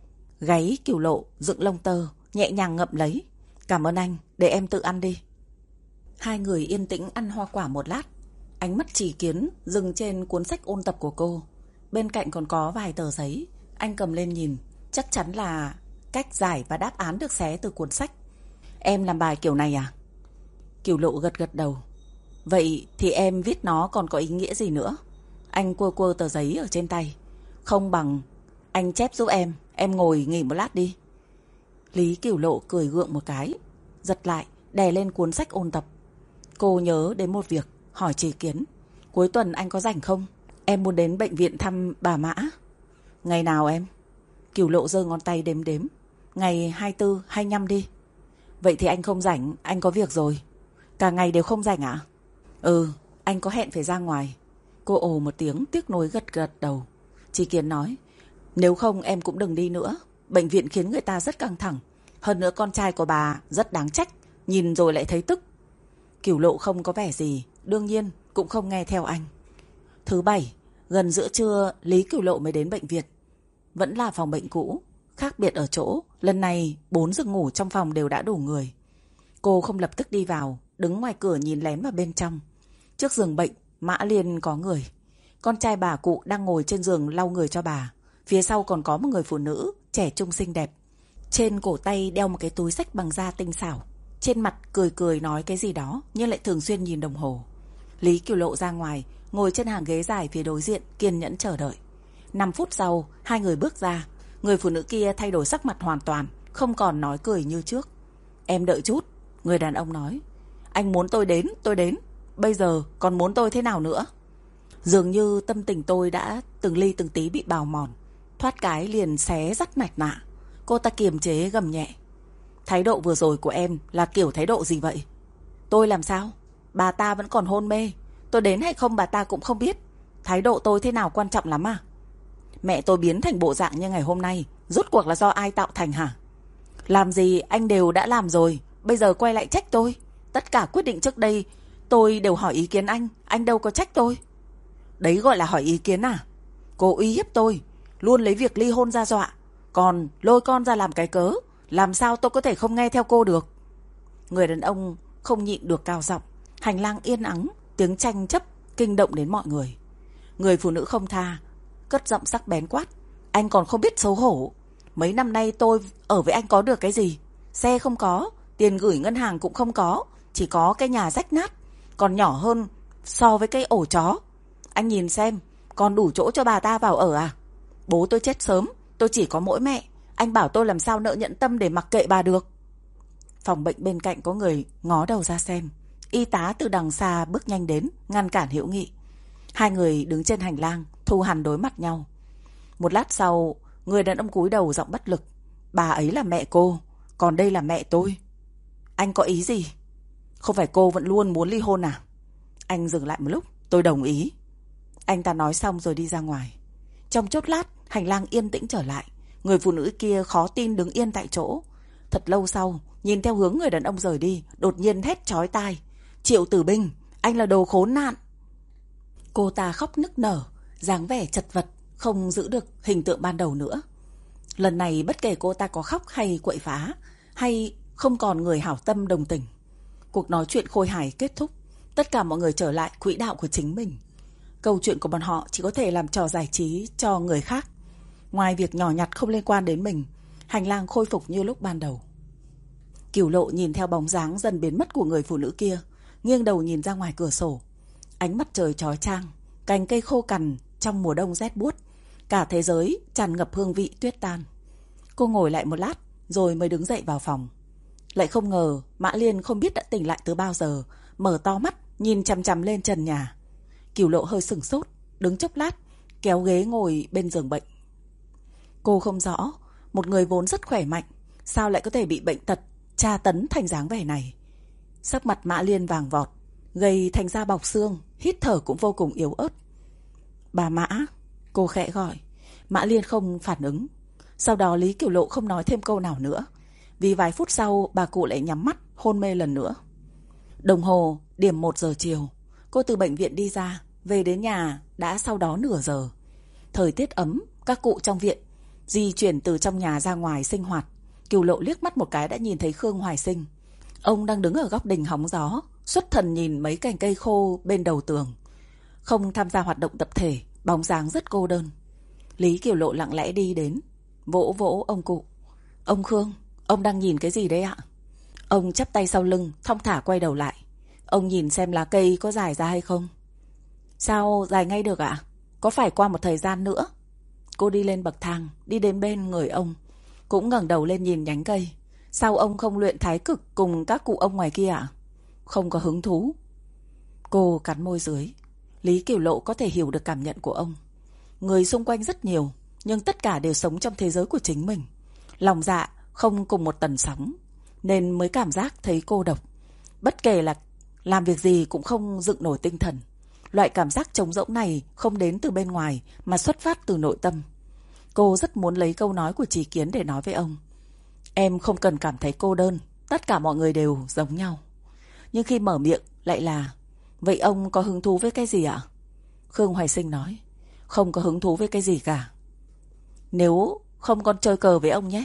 S1: Gáy Cửu Lộ dựng lông tơ, nhẹ nhàng ngậm lấy. Cảm ơn anh, để em tự ăn đi. Hai người yên tĩnh ăn hoa quả một lát. Ánh mắt Chí Kiến dừng trên cuốn sách ôn tập của cô. Bên cạnh còn có vài tờ giấy. Anh cầm lên nhìn, chắc chắn là cách giải và đáp án được xé từ cuốn sách. Em làm bài kiểu này à? Cửu Lộ gật gật đầu. Vậy thì em viết nó còn có ý nghĩa gì nữa? Anh quơ quơ tờ giấy ở trên tay. Không bằng anh chép giúp em. Em ngồi nghỉ một lát đi. Lý Cửu Lộ cười gượng một cái, giật lại, đè lên cuốn sách ôn tập. Cô nhớ đến một việc, hỏi Chí Kiến. Cuối tuần anh có rảnh không? Em muốn đến bệnh viện thăm bà Mã. Ngày nào em? Cửu Lộ giơ ngón tay đếm đếm. Ngày hai mươi tư, hai mươi lăm đi. Vậy thì anh không rảnh, anh có việc rồi. Cả ngày đều không rảnh ạ? Ừ, anh có hẹn phải ra ngoài. Cô ồ một tiếng tiếc nuối gật gật đầu. Chí Kiến nói. Nếu không em cũng đừng đi nữa. Bệnh viện khiến người ta rất căng thẳng. Hơn nữa con trai của bà rất đáng trách, nhìn rồi lại thấy tức. Cửu Lộ không có vẻ gì, đương nhiên cũng không nghe theo anh. Thứ bảy, gần giữa trưa, Lý Cửu Lộ mới đến bệnh viện. Vẫn là phòng bệnh cũ, khác biệt ở chỗ lần này bốn giường ngủ trong phòng đều đã đủ người. Cô không lập tức đi vào, đứng ngoài cửa nhìn lén vào bên trong. Trước giường bệnh, Mã Liên có người. Con trai bà cụ đang ngồi trên giường lau người cho bà. Phía sau còn có một người phụ nữ trẻ trung xinh đẹp. Trên cổ tay đeo một cái túi xách bằng da tinh xảo. Trên mặt cười cười nói cái gì đó, nhưng lại thường xuyên nhìn đồng hồ. Lý Cửu Lộ ra ngoài, ngồi trên hàng ghế dài phía đối diện, kiên nhẫn chờ đợi. Năm phút sau, hai người bước ra. Người phụ nữ kia thay đổi sắc mặt hoàn toàn, không còn nói cười như trước. Em đợi chút, người đàn ông nói. Anh muốn tôi đến, tôi đến. Bây giờ còn muốn tôi thế nào nữa? Dường như tâm tình tôi đã từng ly từng tí bị bào mòn. Thoát cái liền xé rắt mạch nạ. Cô ta kiềm chế gầm nhẹ. Thái độ vừa rồi của em là kiểu thái độ gì vậy? Tôi làm sao? Bà ta vẫn còn hôn mê. Tôi đến hay không bà ta cũng không biết. Thái độ tôi thế nào quan trọng lắm à? Mẹ tôi biến thành bộ dạng như ngày hôm nay, rốt cuộc là do ai tạo thành hả? Làm gì anh đều đã làm rồi, bây giờ quay lại trách tôi. Tất cả quyết định trước đây tôi đều hỏi ý kiến anh, anh đâu có trách tôi. Đấy gọi là hỏi ý kiến à? Cô uy hiếp tôi. luôn lấy việc ly hôn ra dọa, còn lôi con ra làm cái cớ. Làm sao tôi có thể không nghe theo cô được? Người đàn ông không nhịn được cao giọng. Hành lang yên ắng, tiếng tranh chấp kinh động đến mọi người. Người phụ nữ không tha, cất giọng sắc bén quát. Anh còn không biết xấu hổ. Mấy năm nay tôi ở với anh có được cái gì? Xe không có, tiền gửi ngân hàng cũng không có, chỉ có cái nhà rách nát, còn nhỏ hơn so với cái ổ chó. Anh nhìn xem, còn đủ chỗ cho bà ta vào ở à? Bố tôi chết sớm, tôi chỉ có mỗi mẹ. Anh bảo tôi làm sao nỡ nhẫn tâm để mặc kệ bà được? Phòng bệnh bên cạnh có người ngó đầu ra xem. Y tá từ đằng xa bước nhanh đến, ngăn cản Hữu Nghị. Hai người đứng trên hành lang, thu hằn đối mặt nhau. Một lát sau, người đàn ông cúi đầu giọng bất lực. Bà ấy là mẹ cô, còn đây là mẹ tôi. Anh có ý gì? Không phải cô vẫn luôn muốn ly hôn à? Anh dừng lại một lúc. Tôi đồng ý. Anh ta nói xong rồi đi ra ngoài. Trong chốc lát, hành lang yên tĩnh trở lại. Người phụ nữ kia khó tin đứng yên tại chỗ. Thật lâu sau, nhìn theo hướng người đàn ông rời đi, đột nhiên hét chói tai. Triệu Tử Binh, anh là đồ khốn nạn. Cô ta khóc nức nở, dáng vẻ chật vật, không giữ được hình tượng ban đầu nữa. Lần này bất kể cô ta có khóc hay quậy phá, hay không còn người hảo tâm đồng tình. Cuộc nói chuyện khôi hài kết thúc. Tất cả mọi người trở lại quỹ đạo của chính mình. Câu chuyện của bọn họ chỉ có thể làm trò giải trí cho người khác. Ngoài việc nhỏ nhặt không liên quan đến mình, hành lang khôi phục như lúc ban đầu. Cửu Lộ nhìn theo bóng dáng dần biến mất của người phụ nữ kia, nghiêng đầu nhìn ra ngoài cửa sổ. Ánh mặt trời chói chang, cành cây khô cằn trong mùa đông rét buốt, cả thế giới tràn ngập hương vị tuyết tan. Cô ngồi lại một lát rồi mới đứng dậy vào phòng. Lại không ngờ Mã Liên không biết đã tỉnh lại từ bao giờ, mở to mắt nhìn chằm chằm lên trần nhà. Cửu Lộ hơi sửng sốt, đứng chốc lát kéo ghế ngồi bên giường bệnh. Cô không rõ, một người vốn rất khỏe mạnh, sao lại có thể bị bệnh tật tra tấn thành dáng vẻ này. Sắc mặt Mã Liên vàng vọt, gầy thành da bọc xương, hít thở cũng vô cùng yếu ớt. Bà Mã, cô khẽ gọi. Mã Liên không phản ứng. Sau đó Lý Cửu Lộ không nói thêm câu nào nữa, vì vài phút sau bà cụ lại nhắm mắt hôn mê lần nữa. Đồng hồ điểm một giờ chiều. Cô từ bệnh viện đi ra, về đến nhà đã sau đó nửa giờ. Thời tiết ấm, các cụ trong viện di chuyển từ trong nhà ra ngoài sinh hoạt. Cửu Lộ liếc mắt một cái đã nhìn thấy Khương Hoài Sinh. Ông đang đứng ở góc đình hóng gió, xuất thần nhìn mấy cành cây khô bên đầu tường. Không tham gia hoạt động tập thể, bóng dáng rất cô đơn. Lý Cửu Lộ lặng lẽ đi đến, vỗ vỗ ông cụ. Ông Khương, ông đang nhìn cái gì đấy ạ? Ông chắp tay sau lưng, thong thả quay đầu lại. Ông nhìn xem lá cây có dài ra hay không. Sao dài ngay được ạ? Có phải qua một thời gian nữa? Cô đi lên bậc thang, đi đến bên người ông, cũng ngẩng đầu lên nhìn nhánh cây. Sao ông không luyện thái cực cùng các cụ ông ngoài kia ạ? Không có hứng thú. Cô cắn môi dưới. Lý Cửu Lộ có thể hiểu được cảm nhận của ông. Người xung quanh rất nhiều, nhưng tất cả đều sống trong thế giới của chính mình. Lòng dạ không cùng một tần sóng, nên mới cảm giác thấy cô độc. Bất kể là làm việc gì cũng không dựng nổi tinh thần. Loại cảm giác trống rỗng này không đến từ bên ngoài mà xuất phát từ nội tâm. Cô rất muốn lấy câu nói của Trí Kiến để nói với ông. Em không cần cảm thấy cô đơn, tất cả mọi người đều giống nhau. Nhưng khi mở miệng lại là, vậy ông có hứng thú với cái gì ạ? Khương Hoài Sinh nói, không có hứng thú với cái gì cả. Nếu không con chơi cờ với ông nhé.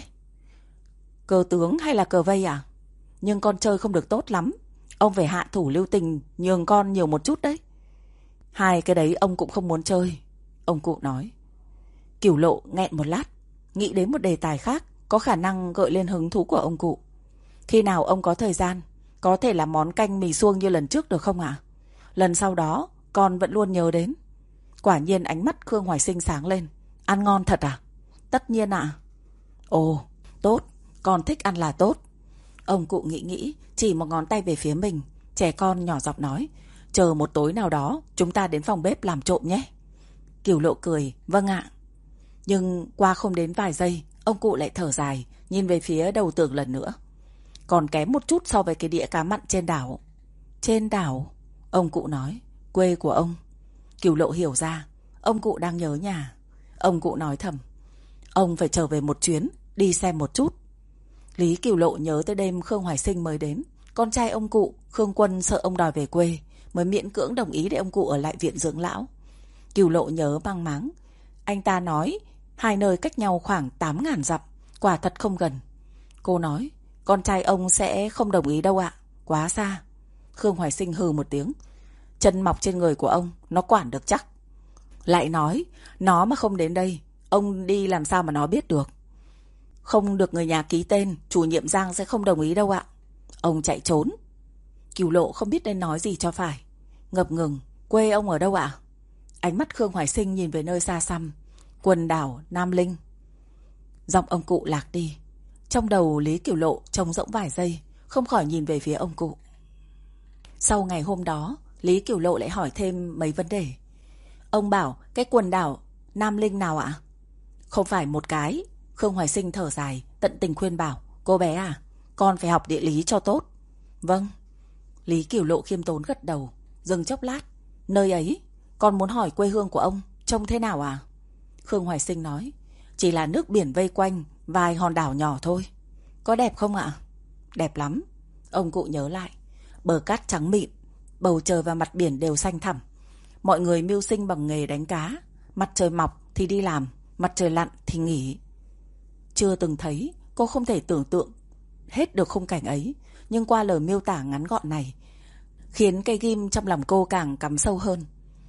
S1: Cờ tướng hay là cờ vây à? Nhưng con chơi không được tốt lắm. Ông phải hạ thủ lưu tình, nhường con nhiều một chút đấy. Hai cái đấy ông cũng không muốn chơi, ông cụ nói. Cửu Lộ nghẹn một lát, nghĩ đến một đề tài khác có khả năng gợi lên hứng thú của ông cụ. Khi nào ông có thời gian, có thể làm món canh mì suông như lần trước được không ạ? À? Lần sau đó con vẫn luôn nhớ đến. Quả nhiên ánh mắt Khương Hoài Sinh sáng lên. Ăn ngon thật à? Tất nhiên ạ. À? Ồ, tốt, con thích ăn là tốt. Ông cụ nghĩ nghĩ, chỉ một ngón tay về phía mình. Trẻ con nhỏ giọng nói, chờ một tối nào đó chúng ta đến phòng bếp làm trộm nhé. Cửu Lộ cười, vâng ạ. Nhưng qua không đến vài giây, ông cụ lại thở dài, nhìn về phía đầu tường lần nữa. Còn kém một chút so với cái đĩa cá mặn trên đảo. Trên đảo? Ông cụ nói, quê của ông. Cửu Lộ hiểu ra, ông cụ đang nhớ nhà. Ông cụ nói thầm, ông phải trở về một chuyến, đi xem một chút. Lý Cửu Lộ nhớ tới đêm Khương Hoài Sinh mới đến. Con trai ông cụ, Khương Quân sợ ông đòi về quê, mới miễn cưỡng đồng ý để ông cụ ở lại viện dưỡng lão. Cửu Lộ nhớ mang máng. Anh ta nói Hai nơi cách nhau khoảng tám ngàn dặm, quả thật không gần. Cô nói, con trai ông sẽ không đồng ý đâu ạ, quá xa. Khương Hoài Sinh hừ một tiếng, chân mọc trên người của ông, nó quản được chắc. Lại nói, nó mà không đến đây, ông đi làm sao mà nó biết được. Không được người nhà ký tên, chủ nhiệm Giang sẽ không đồng ý đâu ạ. Ông chạy trốn. Cửu Lộ không biết nên nói gì cho phải, ngập ngừng, quê ông ở đâu ạ? Ánh mắt Khương Hoài Sinh nhìn về nơi xa xăm, quần đảo Nam Linh. Giọng ông cụ lạc đi. Trong đầu Lý Cửu Lộ trống rỗng vài giây, không khỏi nhìn về phía ông cụ. Sau ngày hôm đó, Lý Cửu Lộ lại hỏi thêm mấy vấn đề. Ông bảo cái quần đảo Nam Linh nào ạ? Không phải một cái. Khương Hoài Sinh thở dài, tận tình khuyên bảo, cô bé à, con phải học địa lý cho tốt. Vâng. Lý Cửu Lộ khiêm tốn gật đầu, dừng chốc lát. Nơi ấy, con muốn hỏi quê hương của ông trông thế nào à? Khương Hoài Sinh nói, chỉ là nước biển vây quanh vài hòn đảo nhỏ thôi. Có đẹp không ạ? Đẹp lắm. Ông cụ nhớ lại, bờ cát trắng mịn, bầu trời và mặt biển đều xanh thẳm. Mọi người mưu sinh bằng nghề đánh cá, mặt trời mọc thì đi làm, mặt trời lặn thì nghỉ. Chưa từng thấy, cô không thể tưởng tượng hết được khung cảnh ấy, nhưng qua lời miêu tả ngắn gọn này, khiến cây ghim trong lòng cô càng cắm sâu hơn.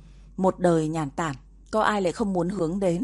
S1: Một đời nhàn tản, có ai lại không muốn hướng đến.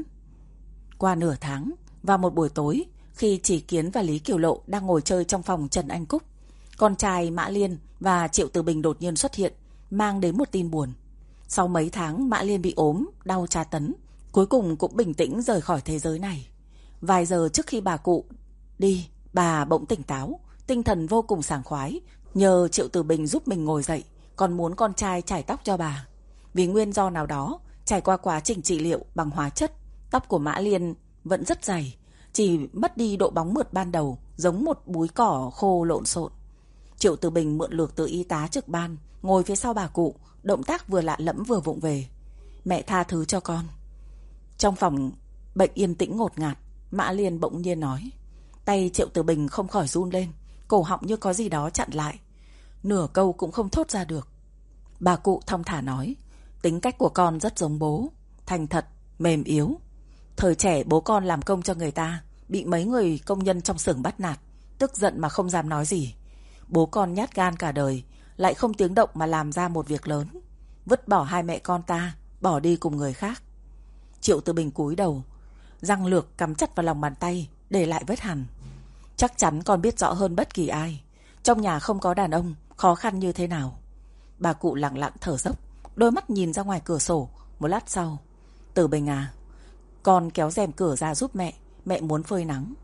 S1: Qua nửa tháng, vào một buổi tối, khi Chỉ Kiến và Lý Cửu Lộ đang ngồi chơi trong phòng Trần Anh Cúc, con trai Mã Liên và Triệu Từ Bình đột nhiên xuất hiện, mang đến một tin buồn. Sau mấy tháng Mã Liên bị ốm, đau tra tấn, cuối cùng cũng bình tĩnh rời khỏi thế giới này. Vài giờ trước khi bà cụ đi, bà bỗng tỉnh táo, tinh thần vô cùng sảng khoái, nhờ Triệu Từ Bình giúp mình ngồi dậy, còn muốn con trai chải tóc cho bà. Vì nguyên do nào đó, trải qua quá trình trị liệu bằng hóa chất, tóc của Mã Liên vẫn rất dày, chỉ mất đi độ bóng mượt ban đầu, giống một búi cỏ khô lộn xộn. Triệu Từ Bình mượn lược từ y tá trực ban, ngồi phía sau bà cụ, động tác vừa lạ lẫm vừa vụng về. Mẹ tha thứ cho con. Trong phòng bệnh yên tĩnh ngột ngạt, Mã Liên bỗng nhiên nói. Tay Triệu Từ Bình không khỏi run lên, cổ họng như có gì đó chặn lại, nửa câu cũng không thốt ra được. Bà cụ thong thả nói, tính cách của con rất giống bố, thành thật, mềm yếu. Thời trẻ bố con làm công cho người ta, bị mấy người công nhân trong xưởng bắt nạt, tức giận mà không dám nói gì. Bố con nhát gan cả đời, lại không tiếng động mà làm ra một việc lớn, vứt bỏ hai mẹ con ta, bỏ đi cùng người khác. Triệu Từ Bình cúi đầu, răng lược cắm chặt vào lòng bàn tay, để lại vết hằn. Chắc chắn con biết rõ hơn bất kỳ ai, trong nhà không có đàn ông, khó khăn như thế nào. Bà cụ lặng lặng thở dốc, đôi mắt nhìn ra ngoài cửa sổ. Một lát sau, Từ Bình à, con kéo rèm cửa ra giúp mẹ, mẹ muốn phơi nắng.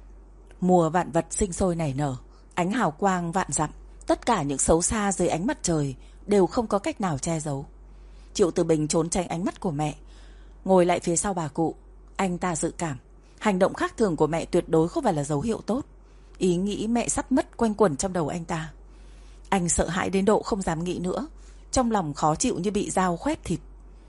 S1: Mùa vạn vật sinh sôi nảy nở, ánh hào quang vạn dặm, tất cả những xấu xa dưới ánh mặt trời đều không có cách nào che giấu. Triệu Từ Bình trốn tránh ánh mắt của mẹ, ngồi lại phía sau bà cụ. Anh ta dự cảm, hành động khác thường của mẹ tuyệt đối không phải là dấu hiệu tốt. Ý nghĩ mẹ sắp mất quanh quẩn trong đầu anh ta. Anh sợ hãi đến độ không dám nghĩ nữa, trong lòng khó chịu như bị dao khoét thịt.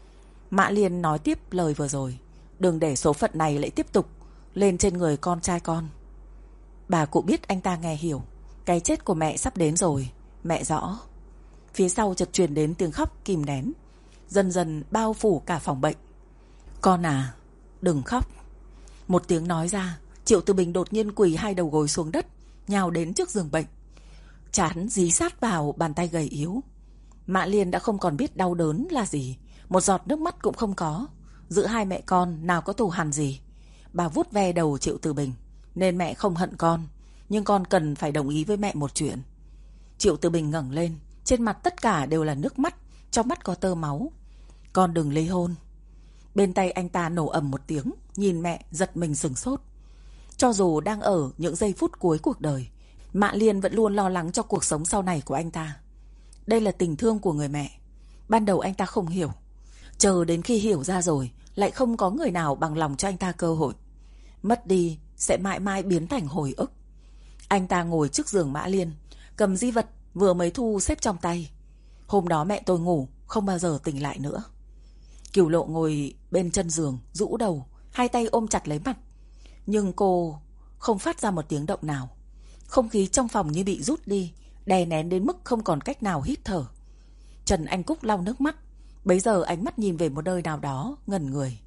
S1: Mã Liên nói tiếp lời vừa rồi, đừng để số phận này lại tiếp tục lên trên người con trai con. Bà cụ biết anh ta nghe hiểu, cái chết của mẹ sắp đến rồi, mẹ rõ. Phía sau chợt truyền đến tiếng khóc kìm nén, dần dần bao phủ cả phòng bệnh. Con à, đừng khóc. Một tiếng nói ra, Triệu Từ Bình đột nhiên quỳ hai đầu gối xuống đất, nhào đến trước giường bệnh, trán dí sát vào bàn tay gầy yếu. Mã Liên đã không còn biết đau đớn là gì, một giọt nước mắt cũng không có. Giữa hai mẹ con nào có thù hằn gì. Bà vuốt ve đầu Triệu Từ Bình, nên mẹ không hận con, nhưng con cần phải đồng ý với mẹ một chuyện. Triệu Từ Bình ngẩng lên, trên mặt tất cả đều là nước mắt, trong mắt có tơ máu. Con đừng ly hôn. Bên tay anh ta nổ ầm một tiếng, nhìn mẹ giật mình sửng sốt. Cho dù đang ở những giây phút cuối cuộc đời, Mã Liên vẫn luôn lo lắng cho cuộc sống sau này của anh ta. Đây là tình thương của người mẹ. Ban đầu anh ta không hiểu, chờ đến khi hiểu ra rồi, lại không có người nào bằng lòng cho anh ta cơ hội. Mất đi sẽ mãi mãi biến thành hồi ức. Anh ta ngồi trước giường Mã Liên, cầm di vật vừa mới thu xếp trong tay. Hôm đó mẹ tôi ngủ, không bao giờ tỉnh lại nữa. Cửu Lộ ngồi bên chân giường, rũ đầu, hai tay ôm chặt lấy mặt. Nhưng cô không phát ra một tiếng động nào. Không khí trong phòng như bị rút đi, đè nén đến mức không còn cách nào hít thở. Trần Anh Cúc lau nước mắt, bấy giờ ánh mắt nhìn về một nơi nào đó, ngẩn người.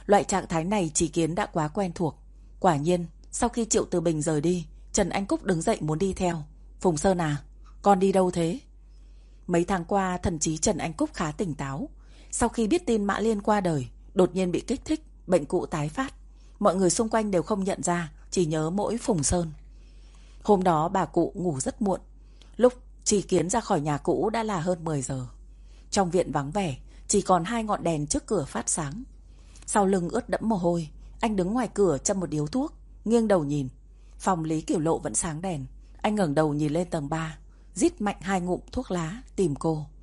S1: Loại trạng thái này Chí Kiến đã quá quen thuộc. Quả nhiên, sau khi Triệu Từ Bình rời đi, Trần Anh Cúc đứng dậy muốn đi theo. Phùng Sơn à, con đi đâu thế? Mấy tháng qua thần trí Trần Anh Cúc khá tỉnh táo. Sau khi biết tin Mã Liên qua đời, đột nhiên bị kích thích, bệnh cũ tái phát. Mọi người xung quanh đều không nhận ra, chỉ nhớ mỗi Phùng Sơn. Hôm đó bà cụ ngủ rất muộn. Lúc Chí Kiến ra khỏi nhà cũ đã là hơn mười giờ. Trong viện vắng vẻ, chỉ còn hai ngọn đèn trước cửa phát sáng. Sau lưng ướt đẫm mồ hôi, anh đứng ngoài cửa châm một điếu thuốc, nghiêng đầu nhìn. Phòng Lý Kiểu Lộ vẫn sáng đèn. Anh ngẩng đầu nhìn lên tầng ba, rít mạnh hai ngụm thuốc lá tìm cô.